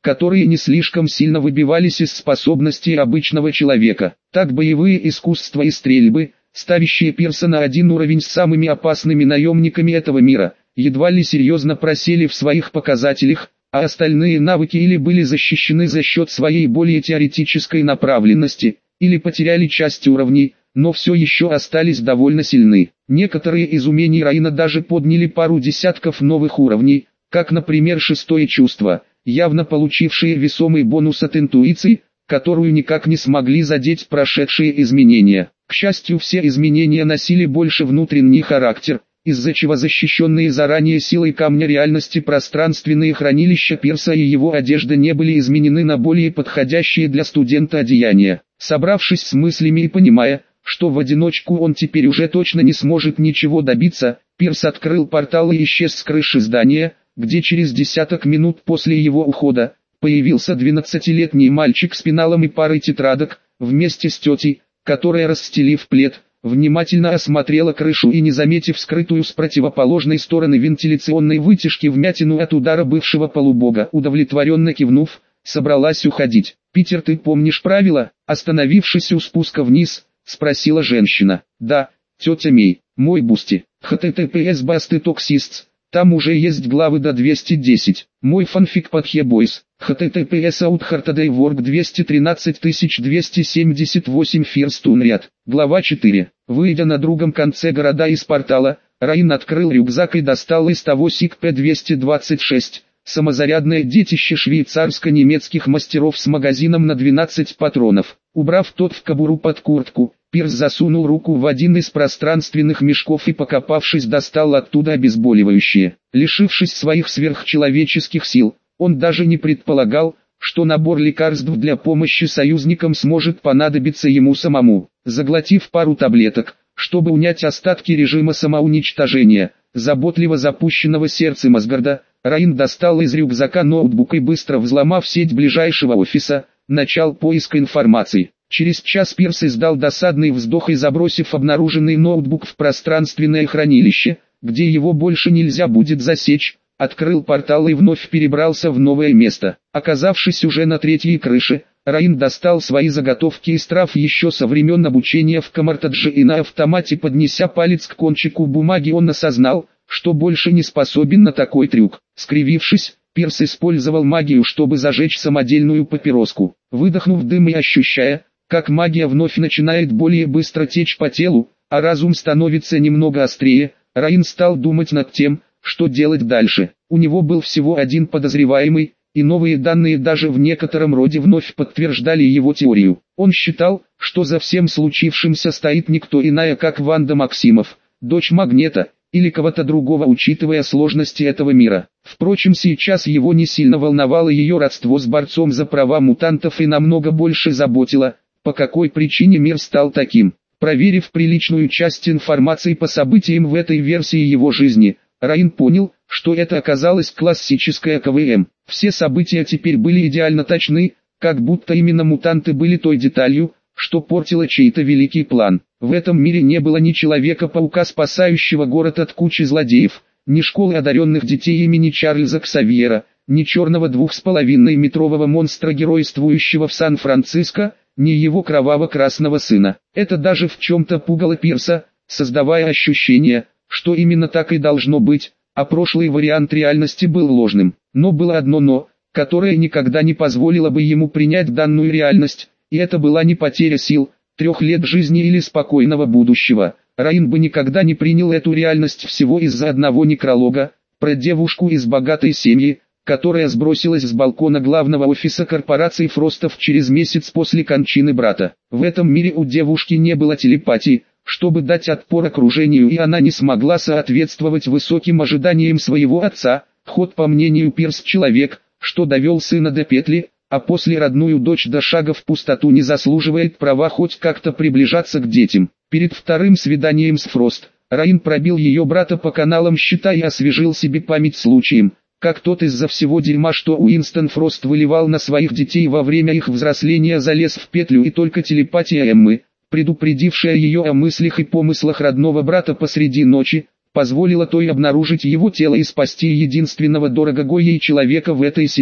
S1: которые не слишком сильно выбивались из способностей обычного человека. Так боевые искусства и стрельбы, ставящие Пирса на один уровень с самыми опасными наемниками этого мира, едва ли серьезно просели в своих показателях, а остальные навыки или были защищены за счет своей более теоретической направленности, или потеряли часть уровней, но все еще остались довольно сильны. Некоторые из умений Раина даже подняли пару десятков новых уровней, как, например, шестое чувство, явно получившие весомый бонус от интуиции, которую никак не смогли задеть прошедшие изменения. К счастью, все изменения носили больше внутренний характер, из-за чего защищенные заранее силой камня реальности пространственные хранилища Пирса и его одежда не были изменены на более подходящие для студента одеяния. Собравшись с мыслями и понимая, что в одиночку он теперь уже точно не сможет ничего добиться, Пирс открыл портал и исчез с крыши здания, где через десяток минут после его ухода появился двенадцатилетний мальчик с пеналом и парой тетрадок, вместе с тетей, которая, расстелив плед, внимательно осмотрела крышу и, не заметив скрытую с противоположной стороны вентиляционной вытяжки вмятину от удара бывшего полубога, удовлетворенно кивнув, собралась уходить. «Питер, ты помнишь правила?» Остановившись у спуска вниз, спросила женщина. «Да, тетя Мей, мой бусти, https басты токсистс, там уже есть главы до двести десять, мой фанфик под Хебойс, https outhardaywork двести тринадцать тысяч двести семьдесят восемь first unread, глава четыре. Выйдя на другом конце города из портала, Раин открыл рюкзак и достал из того сик пэ двести двадцать шесть, самозарядное детище швейцарско-немецких мастеров с магазином на двенадцать патронов. Убрав тот в кобуру под куртку, Пирс засунул руку в один из пространственных мешков и, покопавшись, достал оттуда обезболивающее. Лишившись своих сверхчеловеческих сил, он даже не предполагал, что набор лекарств для помощи союзникам сможет понадобиться ему самому. Заглотив пару таблеток, чтобы унять остатки режима самоуничтожения, заботливо запущенного сердцем Асгарда, Раин достал из рюкзака ноутбук и, быстро взломав сеть ближайшего офиса, начал поиск информации. Через час Пирс издал досадный вздох и, забросив обнаруженный ноутбук в пространственное хранилище, где его больше нельзя будет засечь, открыл портал и вновь перебрался в новое место. Оказавшись уже на третьей крыше, Раин достал свои заготовки из трав еще со времен обучения в Камартадже и на автомате, поднеся палец к кончику бумаги, он осознал, что больше не способен на такой трюк. Скривившись, Пирс использовал магию, чтобы зажечь самодельную папироску. Выдохнув дым и ощущая, как магия вновь начинает более быстро течь по телу, а разум становится немного острее, Раин стал думать над тем, что делать дальше. У него был всего один подозреваемый, и новые данные даже в некотором роде вновь подтверждали его теорию. Он считал, что за всем случившимся стоит никто иная, как Ванда Максимов, дочь Магнета, или кого-то другого, учитывая сложности этого мира. Впрочем, сейчас его не сильно волновало ее родство с борцом за права мутантов и намного больше заботило, по какой причине мир стал таким. Проверив приличную часть информации по событиям в этой версии его жизни, Раин понял, что это оказалось классическое ка вэ эм. Все события теперь были идеально точны, как будто именно мутанты были той деталью, что портило чей-то великий план. В этом мире не было ни Человека-паука, спасающего город от кучи злодеев, ни школы одаренных детей имени Чарльза Ксавьера, ни черного двух с половиной метрового монстра, геройствующего в Сан-Франциско, ни его кроваво-красного сына. Это даже в чем-то пугало Пирса, создавая ощущение, что именно так и должно быть, а прошлый вариант реальности был ложным. Но было одно «но», которое никогда не позволило бы ему принять данную реальность, и это была не потеря сил, трех лет жизни или спокойного будущего. Раин бы никогда не принял эту реальность всего из-за одного некролога, про девушку из богатой семьи, которая сбросилась с балкона главного офиса корпорации Фростов через месяц после кончины брата. В этом мире у девушки не было телепатии, чтобы дать отпор окружению, и она не смогла соответствовать высоким ожиданиям своего отца. Ход, по мнению Пирс, человек, что довел сына до петли, а после родную дочь до шага в пустоту, не заслуживает права хоть как-то приближаться к детям. Перед вторым свиданием с Фрост, Раин пробил ее брата по каналам счета и освежил себе память случаем, как тот из-за всего дерьма, что Уинстон Фрост выливал на своих детей во время их взросления, залез в петлю, и только телепатия Эммы, предупредившая ее о мыслях и помыслах родного брата посреди ночи, позволила той обнаружить его тело и спасти единственного дорогого ей человека в этой семье.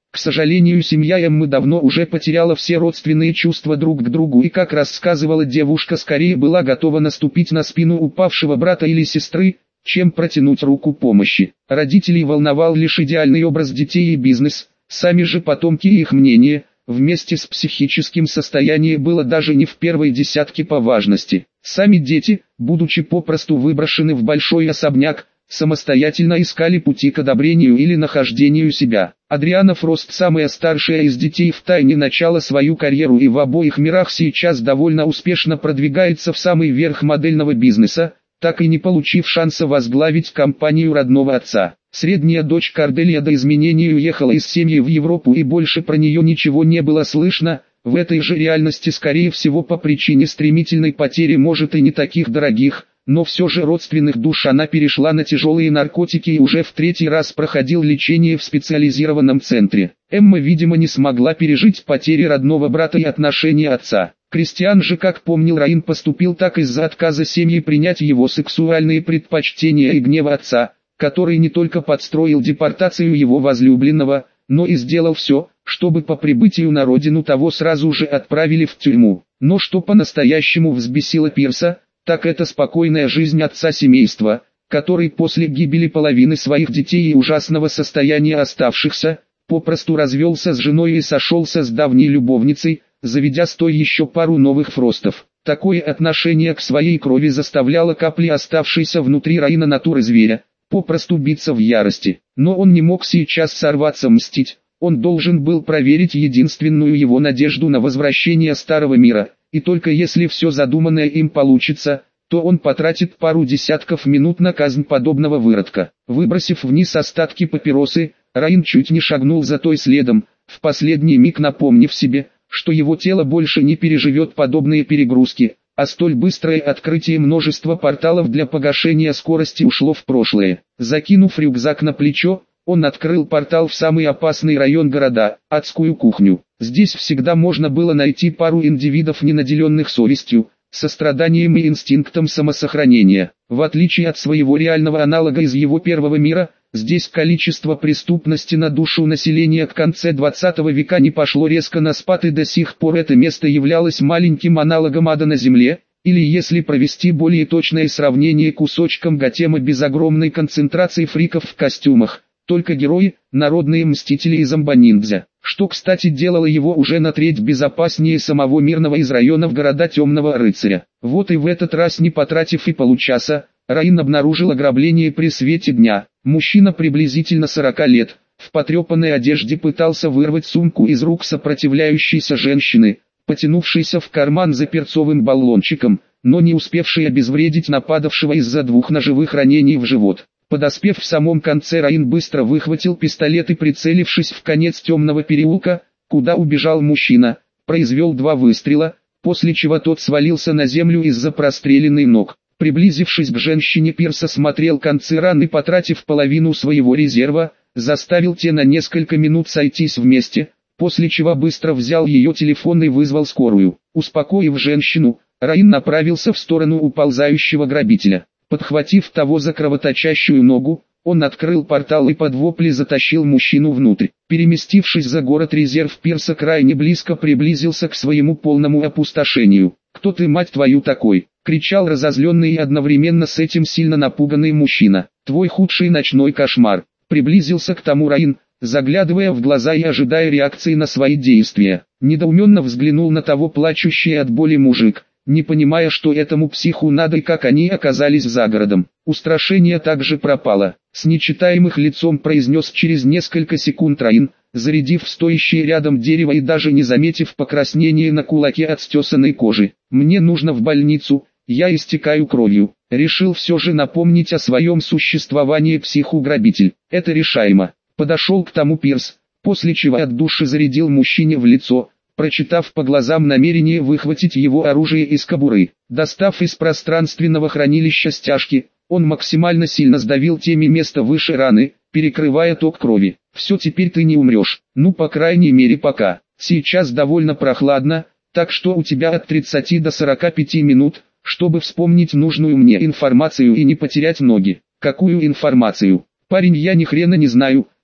S1: К сожалению, семья Эммы давно уже потеряла все родственные чувства друг к другу и, как рассказывала девушка, скорее была готова наступить на спину упавшего брата или сестры, чем протянуть руку помощи. Родителей волновал лишь идеальный образ детей и бизнес, сами же потомки и их мнение, вместе с психическим состоянием было даже не в первой десятке по важности. Сами дети, будучи попросту выброшены в большой особняк, самостоятельно искали пути к одобрению или нахождению себя. Адриана Фрост, самая старшая из детей, втайне начала свою карьеру и в обоих мирах сейчас довольно успешно продвигается в самый верх модельного бизнеса, так и не получив шанса возглавить компанию родного отца. Средняя дочь Корделия до изменений уехала из семьи в Европу и больше про нее ничего не было слышно. В этой же реальности, скорее всего, по причине стремительной потери, может и не таких дорогих, но все же родственных душ, она перешла на тяжелые наркотики и уже в третий раз проходил лечение в специализированном центре. Эмма, видимо, не смогла пережить потери родного брата и отношения отца. Кристиан же, как помнил Раин, поступил так из-за отказа семьи принять его сексуальные предпочтения и гнева отца, который не только подстроил депортацию его возлюбленного, но и сделал все, чтобы по прибытию на родину того сразу же отправили в тюрьму. Но что по-настоящему взбесило Пирса, так это спокойная жизнь отца семейства, который после гибели половины своих детей и ужасного состояния оставшихся, попросту развелся с женой и сошелся с давней любовницей, заведя с той еще пару новых Фростов. Такое отношение к своей крови заставляло капли оставшейся внутри Раина натуры зверя попросту биться в ярости. Но он не мог сейчас сорваться мстить, он должен был проверить единственную его надежду на возвращение старого мира, и только если все задуманное им получится, то он потратит пару десятков минут на казнь подобного выродка. Выбросив вниз остатки папиросы, Раин чуть не шагнул за той следом, в последний миг напомнив себе, что его тело больше не переживет подобные перегрузки, а столь быстрое открытие множества порталов для погашения скорости ушло в прошлое. Закинув рюкзак на плечо, он открыл портал в самый опасный район города, адскую кухню. Здесь всегда можно было найти пару индивидов, не наделенных совестью, состраданием и инстинктом самосохранения. В отличие от своего реального аналога из его первого мира, здесь количество преступности на душу населения к конце двадцатого века не пошло резко на спад, и до сих пор это место являлось маленьким аналогом ада на земле, или, если провести более точное сравнение, кусочком Готема без огромной концентрации фриков в костюмах, только герои, народные мстители и зомбониндзя, что, кстати, делало его уже на треть безопаснее самого мирного из районов города Темного Рыцаря. Вот и в этот раз, не потратив и получаса, Раин обнаружил ограбление при свете дня. Мужчина приблизительно сорока лет, в потрепанной одежде, пытался вырвать сумку из рук сопротивляющейся женщины, потянувшейся в карман за перцовым баллончиком, но не успевшей обезвредить нападавшего из-за двух ножевых ранений в живот. Подоспев в самом конце, Раин быстро выхватил пистолет и, прицелившись в конец темного переулка, куда убежал мужчина, произвел два выстрела, после чего тот свалился на землю из-за простреленных ног. Приблизившись к женщине, Пирс осмотрел концы ран и, потратив половину своего резерва, заставил те на несколько минут сойтись вместе, после чего быстро взял ее телефон и вызвал скорую. Успокоив женщину, Раин направился в сторону уползающего грабителя. Подхватив того за кровоточащую ногу, он открыл портал и под вопли затащил мужчину внутрь. Переместившись за город, резерв Пирса крайне близко приблизился к своему полному опустошению. «Кто ты, мать твою, такой?» — кричал разозленный и одновременно с этим сильно напуганный мужчина. «Твой худший ночной кошмар». Приблизился к тому Раин, заглядывая в глаза и ожидая реакции на свои действия. Недоуменно взглянул на того плачущий от боли мужик, не понимая, что этому психу надо и как они оказались за городом. Устрашение также пропало. С нечитаемых лицом произнес через несколько секунд Раин, зарядив стоящее рядом дерево и даже не заметив покраснения на кулаке от стесанной кожи. «Мне нужно в больницу, я истекаю кровью». Решил все же напомнить о своем существовании психу-грабитель. «Это решаемо». Подошел к тому Пирс, после чего от души зарядил мужчине в лицо, прочитав по глазам намерение выхватить его оружие из кобуры. Достав из пространственного хранилища стяжки, он максимально сильно сдавил теми место выше раны, перекрывая ток крови. «Все, теперь ты не умрешь, ну по крайней мере пока. Сейчас довольно прохладно, так что у тебя от тридцати до сорока пяти минут, чтобы вспомнить нужную мне информацию и не потерять ноги». «Какую информацию? Парень, я ни хрена не знаю,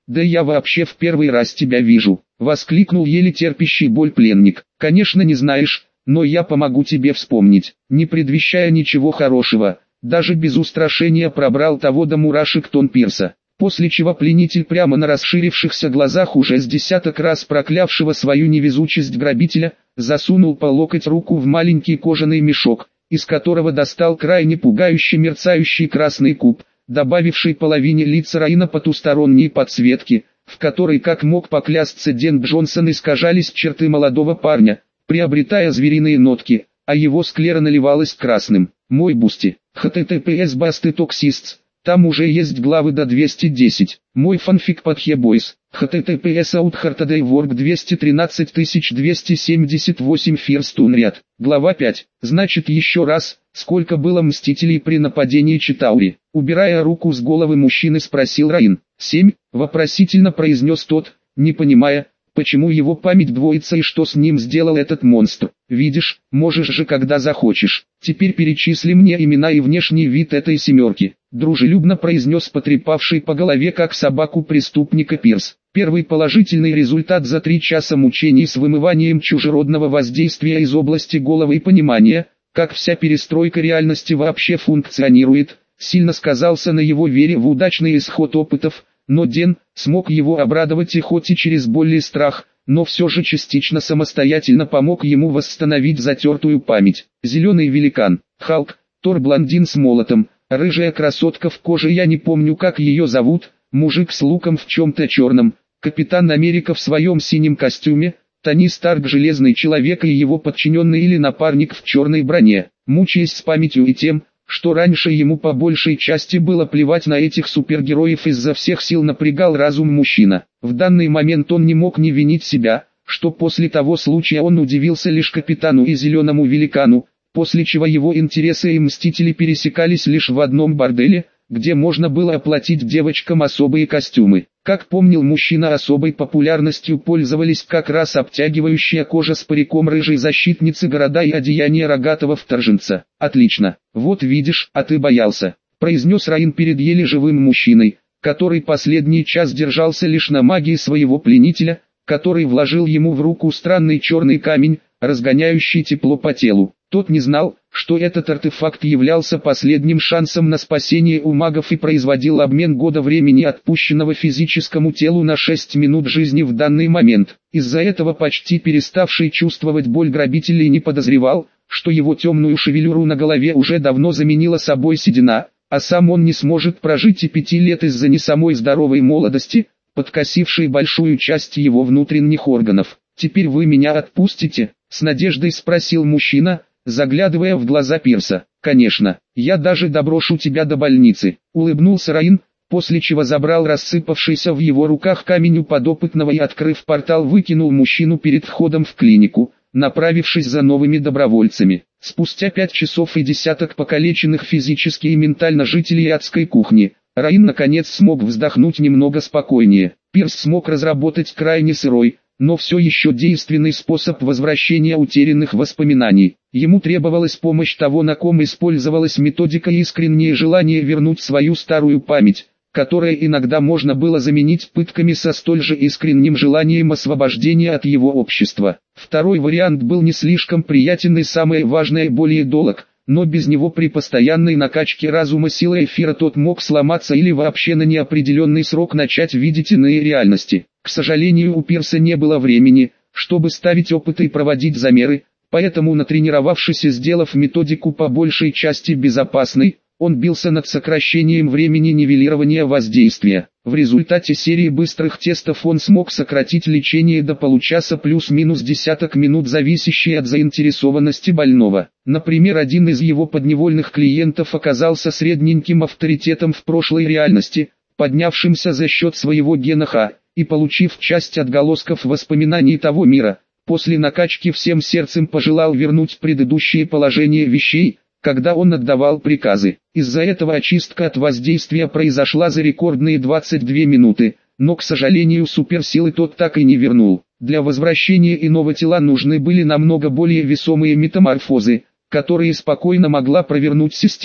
S1: «Да я вообще в первый раз тебя вижу», — воскликнул еле терпящий боль пленник. «Конечно не знаешь, но я помогу тебе вспомнить». Не предвещая ничего хорошего, даже без устрашения пробрал того до мурашек тон Пирса. После чего пленитель прямо на расширившихся глазах уже с десяток раз проклявшего свою невезучесть грабителя, засунул по локоть руку в маленький кожаный мешок, из которого достал крайне пугающий мерцающий красный куб, добавивший половине лица Раина потусторонней подсветки, в которой, как мог поклясться Ден Джонсон, искажались черты молодого парня, приобретая звериные нотки, а его склера наливалась красным. Мой Бусти, https басты токсистс, там уже есть главы до двести десять. Мой фанфик под Хебойс, https outhardaywork двести тринадцать тысяч двести семьдесят восемь фирстун ряд. Глава пять. Значит еще раз, сколько было мстителей при нападении Читаури? Убирая руку с головы мужчины, спросил Раин. Семь, вопросительно произнес тот, не понимая, почему его память двоится и что с ним сделал этот монстр. Видишь, можешь же когда захочешь. Теперь перечисли мне имена и внешний вид этой семерки. Дружелюбно произнес потрепавший по голове как собаку преступника Пирс. Первый положительный результат за три часа мучений с вымыванием чужеродного воздействия из области головы и понимания, как вся перестройка реальности вообще функционирует, сильно сказался на его вере в удачный исход опытов, но Ден смог его обрадовать и хоть и через боль и страх, но все же частично самостоятельно помог ему восстановить затертую память. Зеленый великан, Халк, Тор-блондин с молотом, рыжая красотка в коже, я не помню как ее зовут, мужик с луком в чем-то черном, Капитан Америка в своем синем костюме, Тони Старк железный человек и его подчиненный или напарник в черной броне, мучаясь с памятью и тем, что раньше ему по большей части было плевать на этих супергероев, изо всех сил напрягал разум мужчина. В данный момент он не мог не винить себя, что после того случая он удивился лишь капитану и зеленому великану, после чего его интересы и мстители пересекались лишь в одном борделе, где можно было оплатить девочкам особые костюмы. Как помнил мужчина, особой популярностью пользовались как раз обтягивающая кожа с париком рыжей защитницы города и одеяние рогатого вторженца. Отлично, вот видишь, а ты боялся, произнес Раин перед еле живым мужчиной, который последний час держался лишь на магии своего пленителя, который вложил ему в руку странный черный камень, разгоняющий тепло по телу. Тот не знал, что этот артефакт являлся последним шансом на спасение у магов и производил обмен года времени, отпущенного физическому телу, на шесть минут жизни в данный момент. Из-за этого почти переставший чувствовать боль грабитель не подозревал, что его темную шевелюру на голове уже давно заменила собой седина, а сам он не сможет прожить и пяти лет из-за не самой здоровой молодости, подкосившей большую часть его внутренних органов. «Теперь вы меня отпустите?» — с надеждой спросил мужчина, заглядывая в глаза Пирса. «Конечно, я даже доброшу тебя до больницы», — улыбнулся Раин, после чего забрал рассыпавшийся в его руках камень у подопытного и, открыв портал, выкинул мужчину перед входом в клинику, направившись за новыми добровольцами. Спустя пять часов и десяток покалеченных физически и ментально жителей адской кухни, Раин наконец смог вздохнуть немного спокойнее. Пирс смог разработать крайне сырой, но все еще действенный способ возвращения утерянных воспоминаний. Ему требовалась помощь того, на ком использовалась методика и искреннее желание вернуть свою старую память, которое иногда можно было заменить пытками со столь же искренним желанием освобождения от его общества. Второй вариант был не слишком приятен и, самое важное, более долг, но без него при постоянной накачке разума силы эфира тот мог сломаться или вообще на неопределенный срок начать видеть иные реальности. К сожалению, у Пирса не было времени, чтобы ставить опыты и проводить замеры, поэтому, натренировавшись и сделав методику по большей части безопасной, он бился над сокращением времени нивелирования воздействия. В результате серии быстрых тестов он смог сократить лечение до получаса плюс-минус десяток минут, зависящие от заинтересованности больного. Например, один из его подневольных клиентов оказался средненьким авторитетом в прошлой реальности, поднявшимся за счет своего гена Х, и получив часть отголосков воспоминаний того мира, после накачки всем сердцем пожелал вернуть предыдущее положение вещей, когда он отдавал приказы. Из-за этого очистка от воздействия произошла за рекордные двадцать две минуты, но, к сожалению, суперсилы тот так и не вернул. Для возвращения иного тела нужны были намного более весомые метаморфозы, которые спокойно могла провернуть система,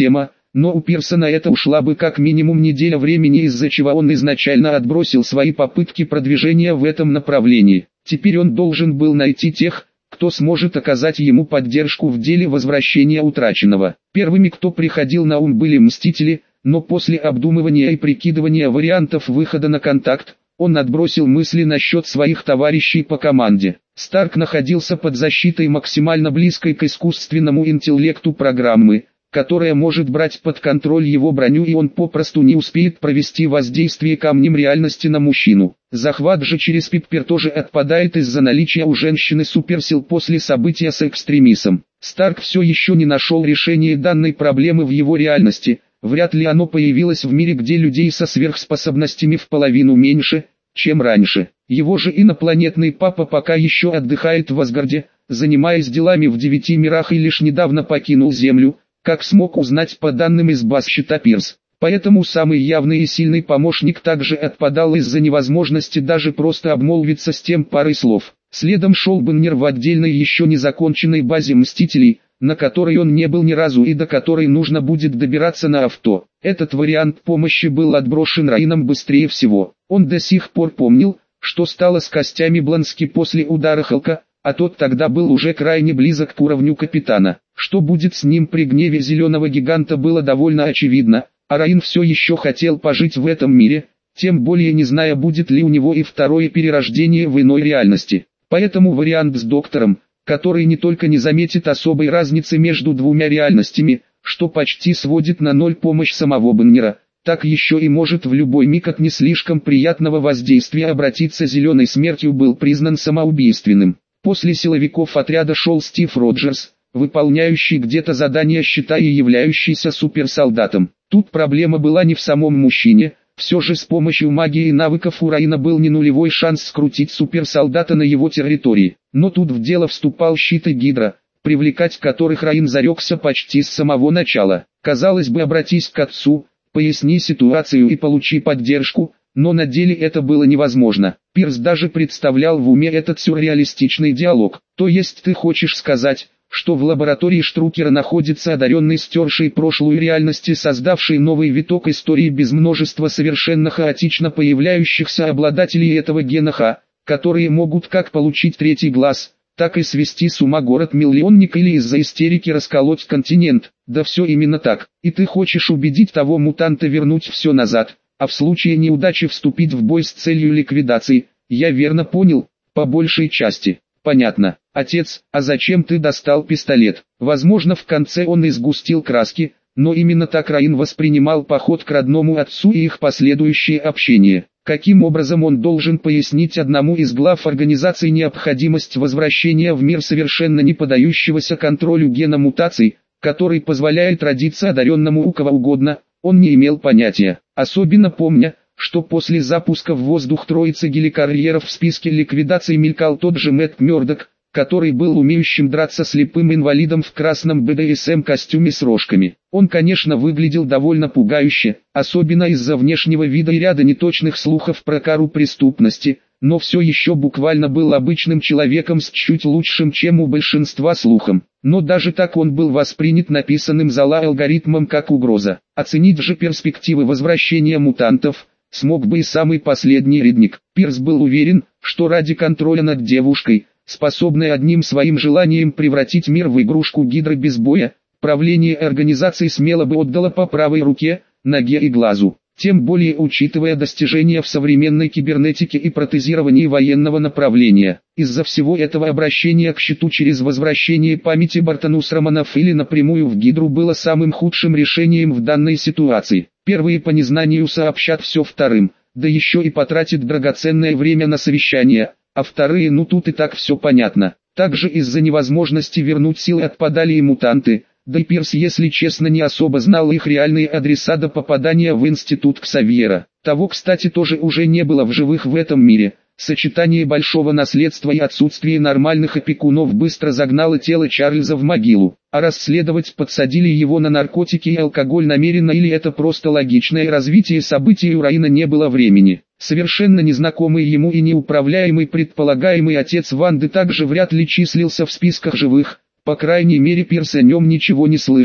S1: но у Пирса на это ушла бы как минимум неделя времени, из-за чего он изначально отбросил свои попытки продвижения в этом направлении. Теперь он должен был найти тех, кто сможет оказать ему поддержку в деле возвращения утраченного. Первыми, кто приходил на ум, были Мстители, но после обдумывания и прикидывания вариантов выхода на контакт, он отбросил мысли насчет своих товарищей по команде. Старк находился под защитой максимально близкой к искусственному интеллекту программы, которая может брать под контроль его броню, и он попросту не успеет провести воздействие камнем реальности на мужчину. Захват же через Пиппер тоже отпадает из-за наличия у женщины суперсил после события с Экстремисом. Старк все еще не нашел решения данной проблемы в его реальности. Вряд ли оно появилось в мире, где людей со сверхспособностями в половину меньше, чем раньше. Его же инопланетный папа пока еще отдыхает в Асгарде, занимаясь делами в девяти мирах, и лишь недавно покинул Землю, как смог узнать по данным из баз щита Пирс. Поэтому самый явный и сильный помощник также отпадал из-за невозможности даже просто обмолвиться с тем парой слов. Следом шел Баннер в отдельной еще не законченной базе Мстителей, на которой он не был ни разу и до которой нужно будет добираться на авто. Этот вариант помощи был отброшен Райаном быстрее всего. Он до сих пор помнил, что стало с костями Блански после удара Халка, а тот тогда был уже крайне близок к уровню капитана. Что будет с ним при гневе зеленого гиганта, было довольно очевидно, а Райан все еще хотел пожить в этом мире, тем более не зная, будет ли у него и второе перерождение в иной реальности. Поэтому вариант с доктором, который не только не заметит особой разницы между двумя реальностями, что почти сводит на ноль помощь самого Баннера, так еще и может в любой миг от не слишком приятного воздействия обратиться зеленой смертью, был признан самоубийственным. После силовиков отряда шел Стив Роджерс, выполняющий где-то задание щита и являющийся суперсолдатом. Тут проблема была не в самом мужчине. Все же с помощью магии и навыков у Райана был не нулевой шанс скрутить суперсолдата на его территории. Но тут в дело вступал щит и Гидра, привлекать которых Райан зарекся почти с самого начала. Казалось бы, обратись к отцу, поясни ситуацию и получи поддержку, но на деле это было невозможно. Пирс даже представлял в уме этот сюрреалистичный диалог. То есть ты хочешь сказать, что в лаборатории Штрукера находится одаренный, стерший прошлую реальность и создавший новый виток истории без множества совершенно хаотично появляющихся обладателей этого гена Х, которые могут как получить третий глаз, так и свести с ума город-миллионник или из-за истерики расколоть континент. Да все именно так. И ты хочешь убедить того мутанта вернуть все назад, а в случае неудачи вступить в бой с целью ликвидации. Я верно понял? По большей части. Понятно. Отец, а зачем ты достал пистолет? Возможно, в конце он и сгустил краски, но именно так Райан воспринимал поход к родному отцу и их последующее общение. Каким образом он должен пояснить одному из глав организации необходимость возвращения в мир совершенно не поддающегося контролю гена мутаций, который позволяет родиться одаренному у кого угодно, он не имел понятия. Особенно помня, что после запуска в воздух троицы геликарьеров в списке ликвидации мелькал тот же Мэтт Мёрдок, который был умеющим драться слепым инвалидом в красном бэ дэ эс эм-костюме с рожками. Он, конечно, выглядел довольно пугающе, особенно из-за внешнего вида и ряда неточных слухов про кару преступности, но все еще буквально был обычным человеком с чуть лучшим, чем у большинства, слухом. Но даже так он был воспринят написанным Зола алгоритмом как угроза. Оценить же перспективы возвращения мутантов смог бы и самый последний редник. Пирс был уверен, что ради контроля над девушкой, способной одним своим желанием превратить мир в игрушку Гидры без боя, правление организации смело бы отдало по правой руке, ноге и глазу. Тем более учитывая достижения в современной кибернетике и протезировании военного направления. Из-за всего этого обращение к щиту через возвращение памяти Бартанус Романов или напрямую в Гидру было самым худшим решением в данной ситуации. Первые по незнанию сообщат все вторым, да еще и потратят драгоценное время на совещание, а вторые, ну тут и так все понятно. Также из-за невозможности вернуть силы отпадали и мутанты, да и Пирс, если честно, не особо знал их реальные адреса до попадания в институт Ксавьера. Того, кстати, тоже уже не было в живых в этом мире. Сочетание большого наследства и отсутствие нормальных опекунов быстро загнало тело Чарльза в могилу. А расследовать, подсадили его на наркотики и алкоголь намеренно или это просто логичное развитие событий, у Райана не было времени. Совершенно незнакомый ему и неуправляемый предполагаемый отец Ванды также вряд ли числился в списках живых. По крайней мере, Пирс о нем ничего не слышал,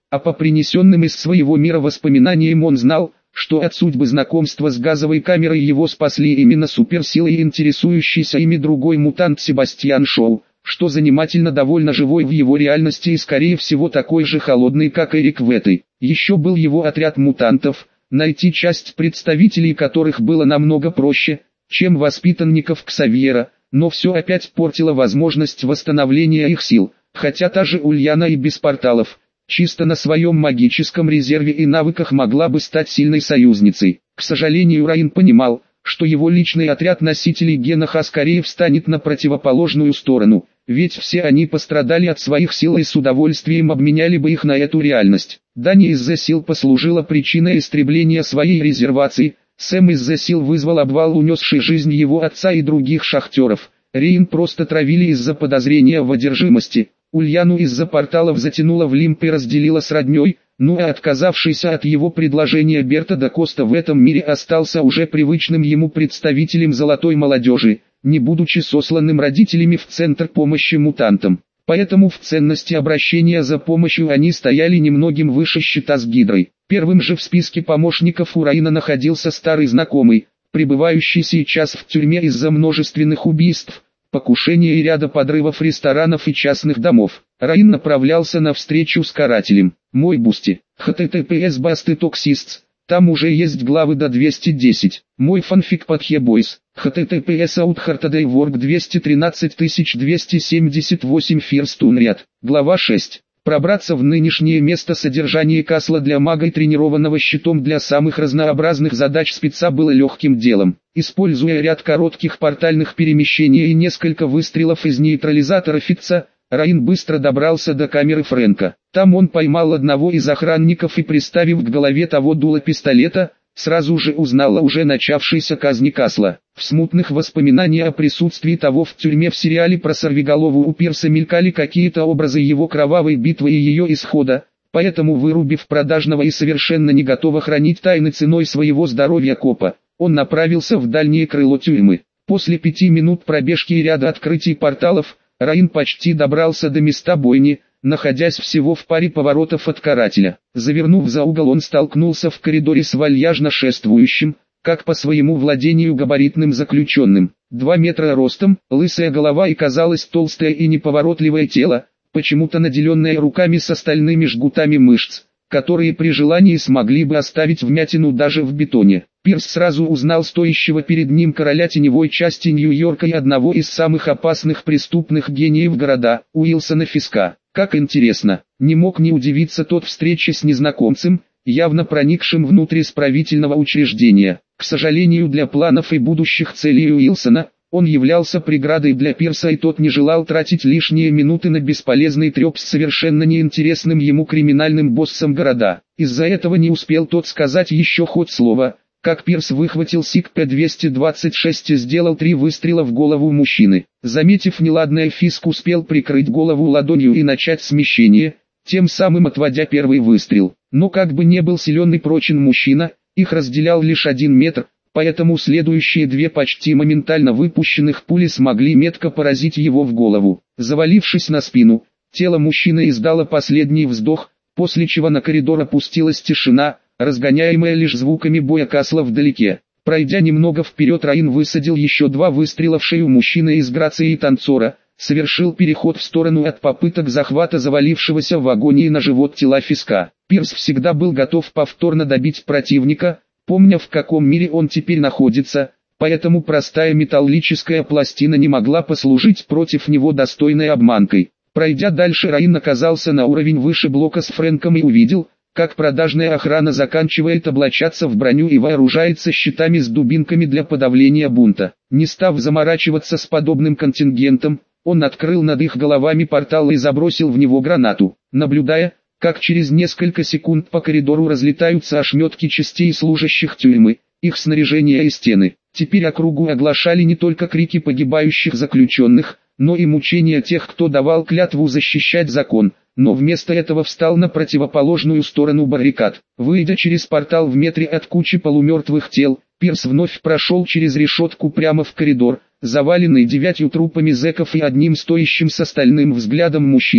S1: а по принесенным из своего мира воспоминаниям он знал, что от судьбы знакомства с газовой камерой его спасли именно суперсилы и интересующийся ими другой мутант Себастьян Шоу, что занимательно довольно живой в его реальности и скорее всего такой же холодный, как Эрик в этой. Еще был его отряд мутантов, найти часть представителей которых было намного проще, чем воспитанников Ксавьера, но все опять портило возможность восстановления их сил, хотя та же Ульяна и без порталов, чисто на своем магическом резерве и навыках могла бы стать сильной союзницей. К сожалению, Раин понимал, что его личный отряд носителей гена Ха скорее встанет на противоположную сторону, ведь все они пострадали от своих сил и с удовольствием обменяли бы их на эту реальность. Дани из-за сил послужила причиной истребления своей резервации, Сэм из-за сил вызвал обвал, унесший жизнь его отца и других шахтеров, Рейн просто травили из-за подозрения в одержимости, Ульяну из-за порталов затянуло в лимб и разделила с родней, ну а отказавшийся от его предложения Берта да Коста в этом мире остался уже привычным ему представителем золотой молодежи, не будучи сосланным родителями в центр помощи мутантам. Поэтому в ценности обращения за помощью они стояли немногим выше счета с Гидрой. Первым же в списке помощников у Раина находился старый знакомый, пребывающий сейчас в тюрьме из-за множественных убийств, покушения и ряда подрывов ресторанов и частных домов. Раин направлялся на встречу с карателем. Мой Бусти, эйч ти ти пи эс Басты Токсистс, там уже есть главы до двести десять. Мой фанфик под Хебойс, эйч ти ти пи эс Outhhearted двести тринадцать тысяч двести семьдесят восемь First Unread. Глава шесть. Пробраться в нынешнее место содержания касла для мага и тренированного щитом для самых разнообразных задач спеца было легким делом. Используя ряд коротких портальных перемещений и несколько выстрелов из нейтрализатора Фитца, Раин быстро добрался до камеры Фрэнка. Там он поймал одного из охранников и, приставив к голове того дуло пистолета, сразу же узнал о уже начавшейся казни Касла. В смутных воспоминаниях о присутствии того в тюрьме в сериале про сорвиголову у Пирса мелькали какие-то образы его кровавой битвы и ее исхода, поэтому, вырубив продажного и совершенно не готова хранить тайны ценой своего здоровья копа, он направился в дальнее крыло тюрьмы. После пяти минут пробежки и ряда открытий порталов, Раин почти добрался до места бойни, находясь всего в паре поворотов от карателя. Завернув за угол, он столкнулся в коридоре с вальяжно шествующим, как по своему владению габаритным заключенным. Два метра ростом, лысая голова и, казалось, толстое и неповоротливое тело, почему-то наделенное руками с остальными жгутами мышц, которые при желании смогли бы оставить вмятину даже в бетоне. Пирс сразу узнал стоящего перед ним короля теневой части Нью-Йорка и одного из самых опасных преступных гениев города, Уилсона Фиска. Как интересно, не мог не удивиться тот встрече с незнакомцем, явно проникшим внутрь исправительного учреждения. К сожалению, для планов и будущих целей Уилсона, он являлся преградой для Пирса, и тот не желал тратить лишние минуты на бесполезный треп с совершенно неинтересным ему криминальным боссом города. Из-за этого не успел тот сказать еще хоть слово, как Пирс выхватил СИК П двести двадцать шесть и сделал три выстрела в голову мужчины. Заметив неладное, Фиск успел прикрыть голову ладонью и начать смещение, тем самым отводя первый выстрел. Но как бы не был силен и прочен мужчина, их разделял лишь один метр, поэтому следующие две почти моментально выпущенных пули смогли метко поразить его в голову. Завалившись на спину, тело мужчины издало последний вздох, после чего на коридор опустилась тишина, разгоняемая лишь звуками боя Касла вдалеке. Пройдя немного вперед, Раин высадил еще два выстрела в шею мужчины из грацией танцора, совершил переход в сторону от попыток захвата завалившегося в агонии на живот тела Фиска. Пирс всегда был готов повторно добить противника, помня, в каком мире он теперь находится, поэтому простая металлическая пластина не могла послужить против него достойной обманкой. Пройдя дальше, Раин оказался на уровень выше блока с Фрэнком и увидел, как продажная охрана заканчивает облачаться в броню и вооружается щитами с дубинками для подавления бунта. Не став заморачиваться с подобным контингентом, он открыл над их головами портал и забросил в него гранату, наблюдая, как через несколько секунд по коридору разлетаются ошметки частей служащих тюрьмы, их снаряжение и стены. Теперь округу оглашали не только крики погибающих заключенных, но и мучения тех, кто давал клятву защищать закон, но вместо этого встал на противоположную сторону баррикад. Выйдя через портал в метре от кучи полумертвых тел, Пирс вновь прошел через решетку прямо в коридор, заваленный девятью трупами зэков и одним стоящим с остальным взглядом мужчиной,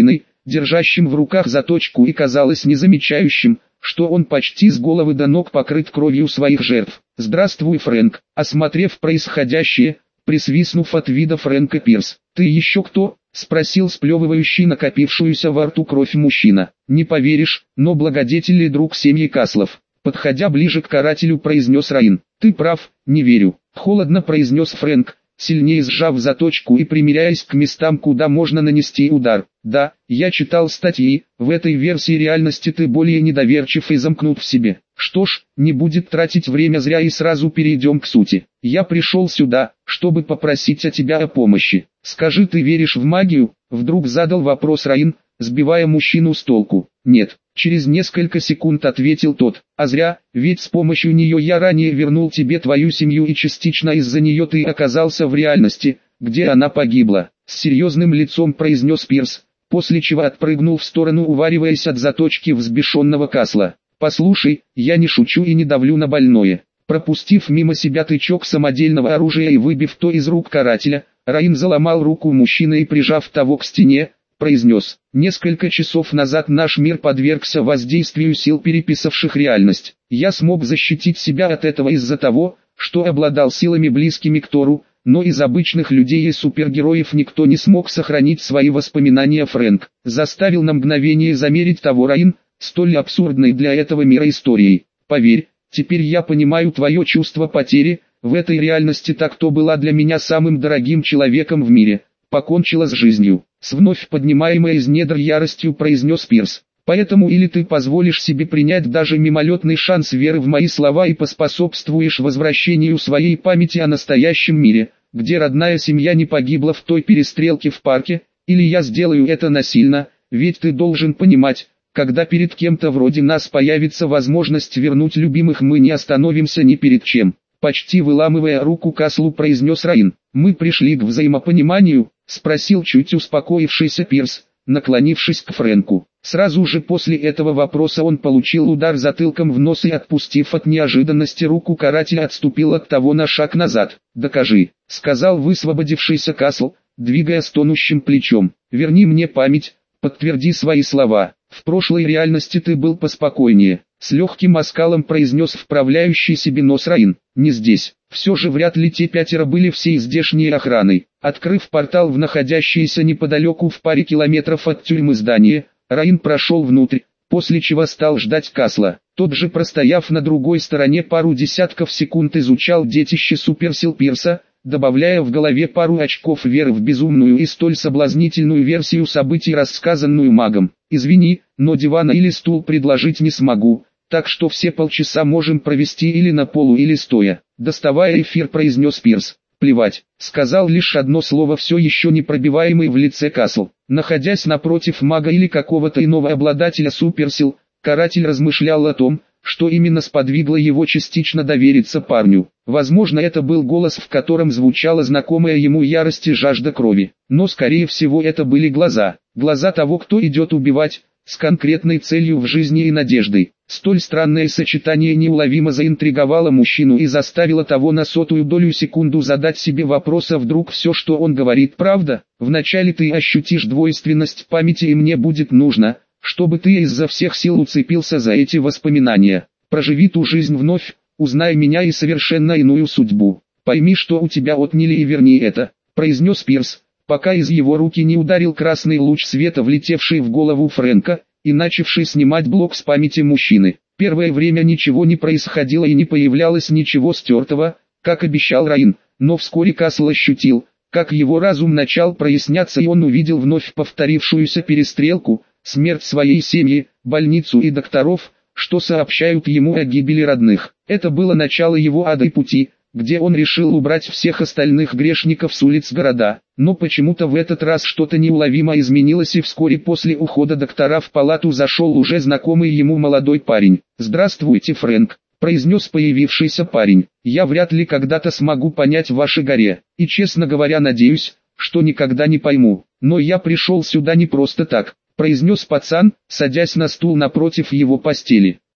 S1: держащим в руках заточку и казалось не замечающим, что он почти с головы до ног покрыт кровью своих жертв. «Здравствуй, Фрэнк», осмотрев происходящее, присвистнув от вида Фрэнка Пирс. «Ты еще кто?» — спросил сплевывающий накопившуюся во рту кровь мужчина. «Не поверишь, но благодетель и друг семьи Каслов», — подходя ближе к карателю, произнес Раин. «Ты прав, не верю», — холодно произнес Фрэнк, сильнее сжав заточку и примеряясь к местам, куда можно нанести удар. «Да, я читал статьи, в этой версии реальности ты более недоверчив и замкнут в себе. Что ж, не будет тратить время зря и сразу перейдем к сути. Я пришел сюда, чтобы попросить о тебя о помощи. Скажи, ты веришь в магию?» Вдруг задал вопрос Раин, сбивая мужчину с толку. «Нет», через несколько секунд ответил тот. «А зря, ведь с помощью нее я ранее вернул тебе твою семью и частично из-за нее ты оказался в реальности, где она погибла», с серьезным лицом произнес Пирс, после чего отпрыгнул в сторону, увариваясь от заточки взбешенного Касла. «Послушай, я не шучу и не давлю на больное». Пропустив мимо себя тычок самодельного оружия и выбив то из рук карателя, Раин заломал руку мужчины и, прижав того к стене, произнес: «Несколько часов назад наш мир подвергся воздействию сил, переписавших реальность. Я смог защитить себя от этого из-за того, что обладал силами, близкими к Тору, но из обычных людей и супергероев никто не смог сохранить свои воспоминания». Фрэнк заставил на мгновение замерить того Раин, столь абсурдной для этого мира историей. «Поверь, теперь я понимаю твое чувство потери, в этой реальности та, кто была для меня самым дорогим человеком в мире, покончила с жизнью», с вновь поднимаемой из недр яростью произнес Пирс. «Поэтому или ты позволишь себе принять даже мимолетный шанс веры в мои слова и поспособствуешь возвращению своей памяти о настоящем мире, где родная семья не погибла в той перестрелке в парке, или я сделаю это насильно, ведь ты должен понимать, когда перед кем-то вроде нас появится возможность вернуть любимых, мы не остановимся ни перед чем». Почти выламывая руку Каслу, произнес Раин. «Мы пришли к взаимопониманию?» — спросил чуть успокоившийся Пирс, наклонившись к Фрэнку. Сразу же после этого вопроса он получил удар затылком в нос и, отпустив от неожиданности руку карателя, отступил от того на шаг назад. «Докажи», — сказал высвободившийся Касл, двигая стонущим плечом. «Верни мне память, подтверди свои слова. В прошлой реальности ты был поспокойнее», — с легким оскалом произнес вправляющий себе нос Раин. «Не здесь». Все же вряд ли те пятеро были всей здешней охраной. Открыв портал в находящееся неподалеку в паре километров от тюрьмы здание, Раин прошел внутрь, после чего стал ждать Касла. Тот же, простояв на другой стороне пару десятков секунд, изучал детище суперсил Пирса, добавляя в голове пару очков веры в безумную и столь соблазнительную версию событий, рассказанную магом. «Извини, но дивана или стул предложить не смогу, так что все полчаса можем провести или на полу, или стоя», доставая эфир, произнес Пирс. «Плевать», сказал лишь одно слово все еще непробиваемый в лице Касл. Находясь напротив мага или какого-то иного обладателя суперсил, каратель размышлял о том, что именно сподвигло его частично довериться парню. Возможно, это был голос, в котором звучала знакомая ему ярость и жажда крови. Но скорее всего это были глаза. Глаза того, кто идет убивать, с конкретной целью в жизни и надеждой. Столь странное сочетание неуловимо заинтриговало мужчину и заставило того на сотую долю секунду задать себе вопрос: а вдруг все, что он говорит, правда? Вначале ты ощутишь двойственность памяти, и мне будет нужно, чтобы ты изо всех сил уцепился за эти воспоминания. Проживи ту жизнь вновь, узнай меня и совершенно иную судьбу. Пойми, что у тебя отняли, и верни это», произнес Пирс, пока из его руки не ударил красный луч света, влетевший в голову Фрэнка и начавший снимать блок с памяти мужчины. Первое время ничего не происходило и не появлялось ничего стертого, как обещал Раин, но вскоре Касл ощутил, как его разум начал проясняться, и он увидел вновь повторившуюся перестрелку, смерть своей семьи, больницу и докторов, что сообщают ему о гибели родных. Это было начало его ада и пути, где он решил убрать всех остальных грешников с улиц города. Но почему-то в этот раз что-то неуловимо изменилось, и вскоре после ухода доктора в палату зашел уже знакомый ему молодой парень. «Здравствуйте, Фрэнк», произнес появившийся парень. «Я вряд ли когда-то смогу понять ваши горе, и, честно говоря, надеюсь, что никогда не пойму. Но я пришел сюда не просто так», произнес пацан, садясь на стул напротив его постели.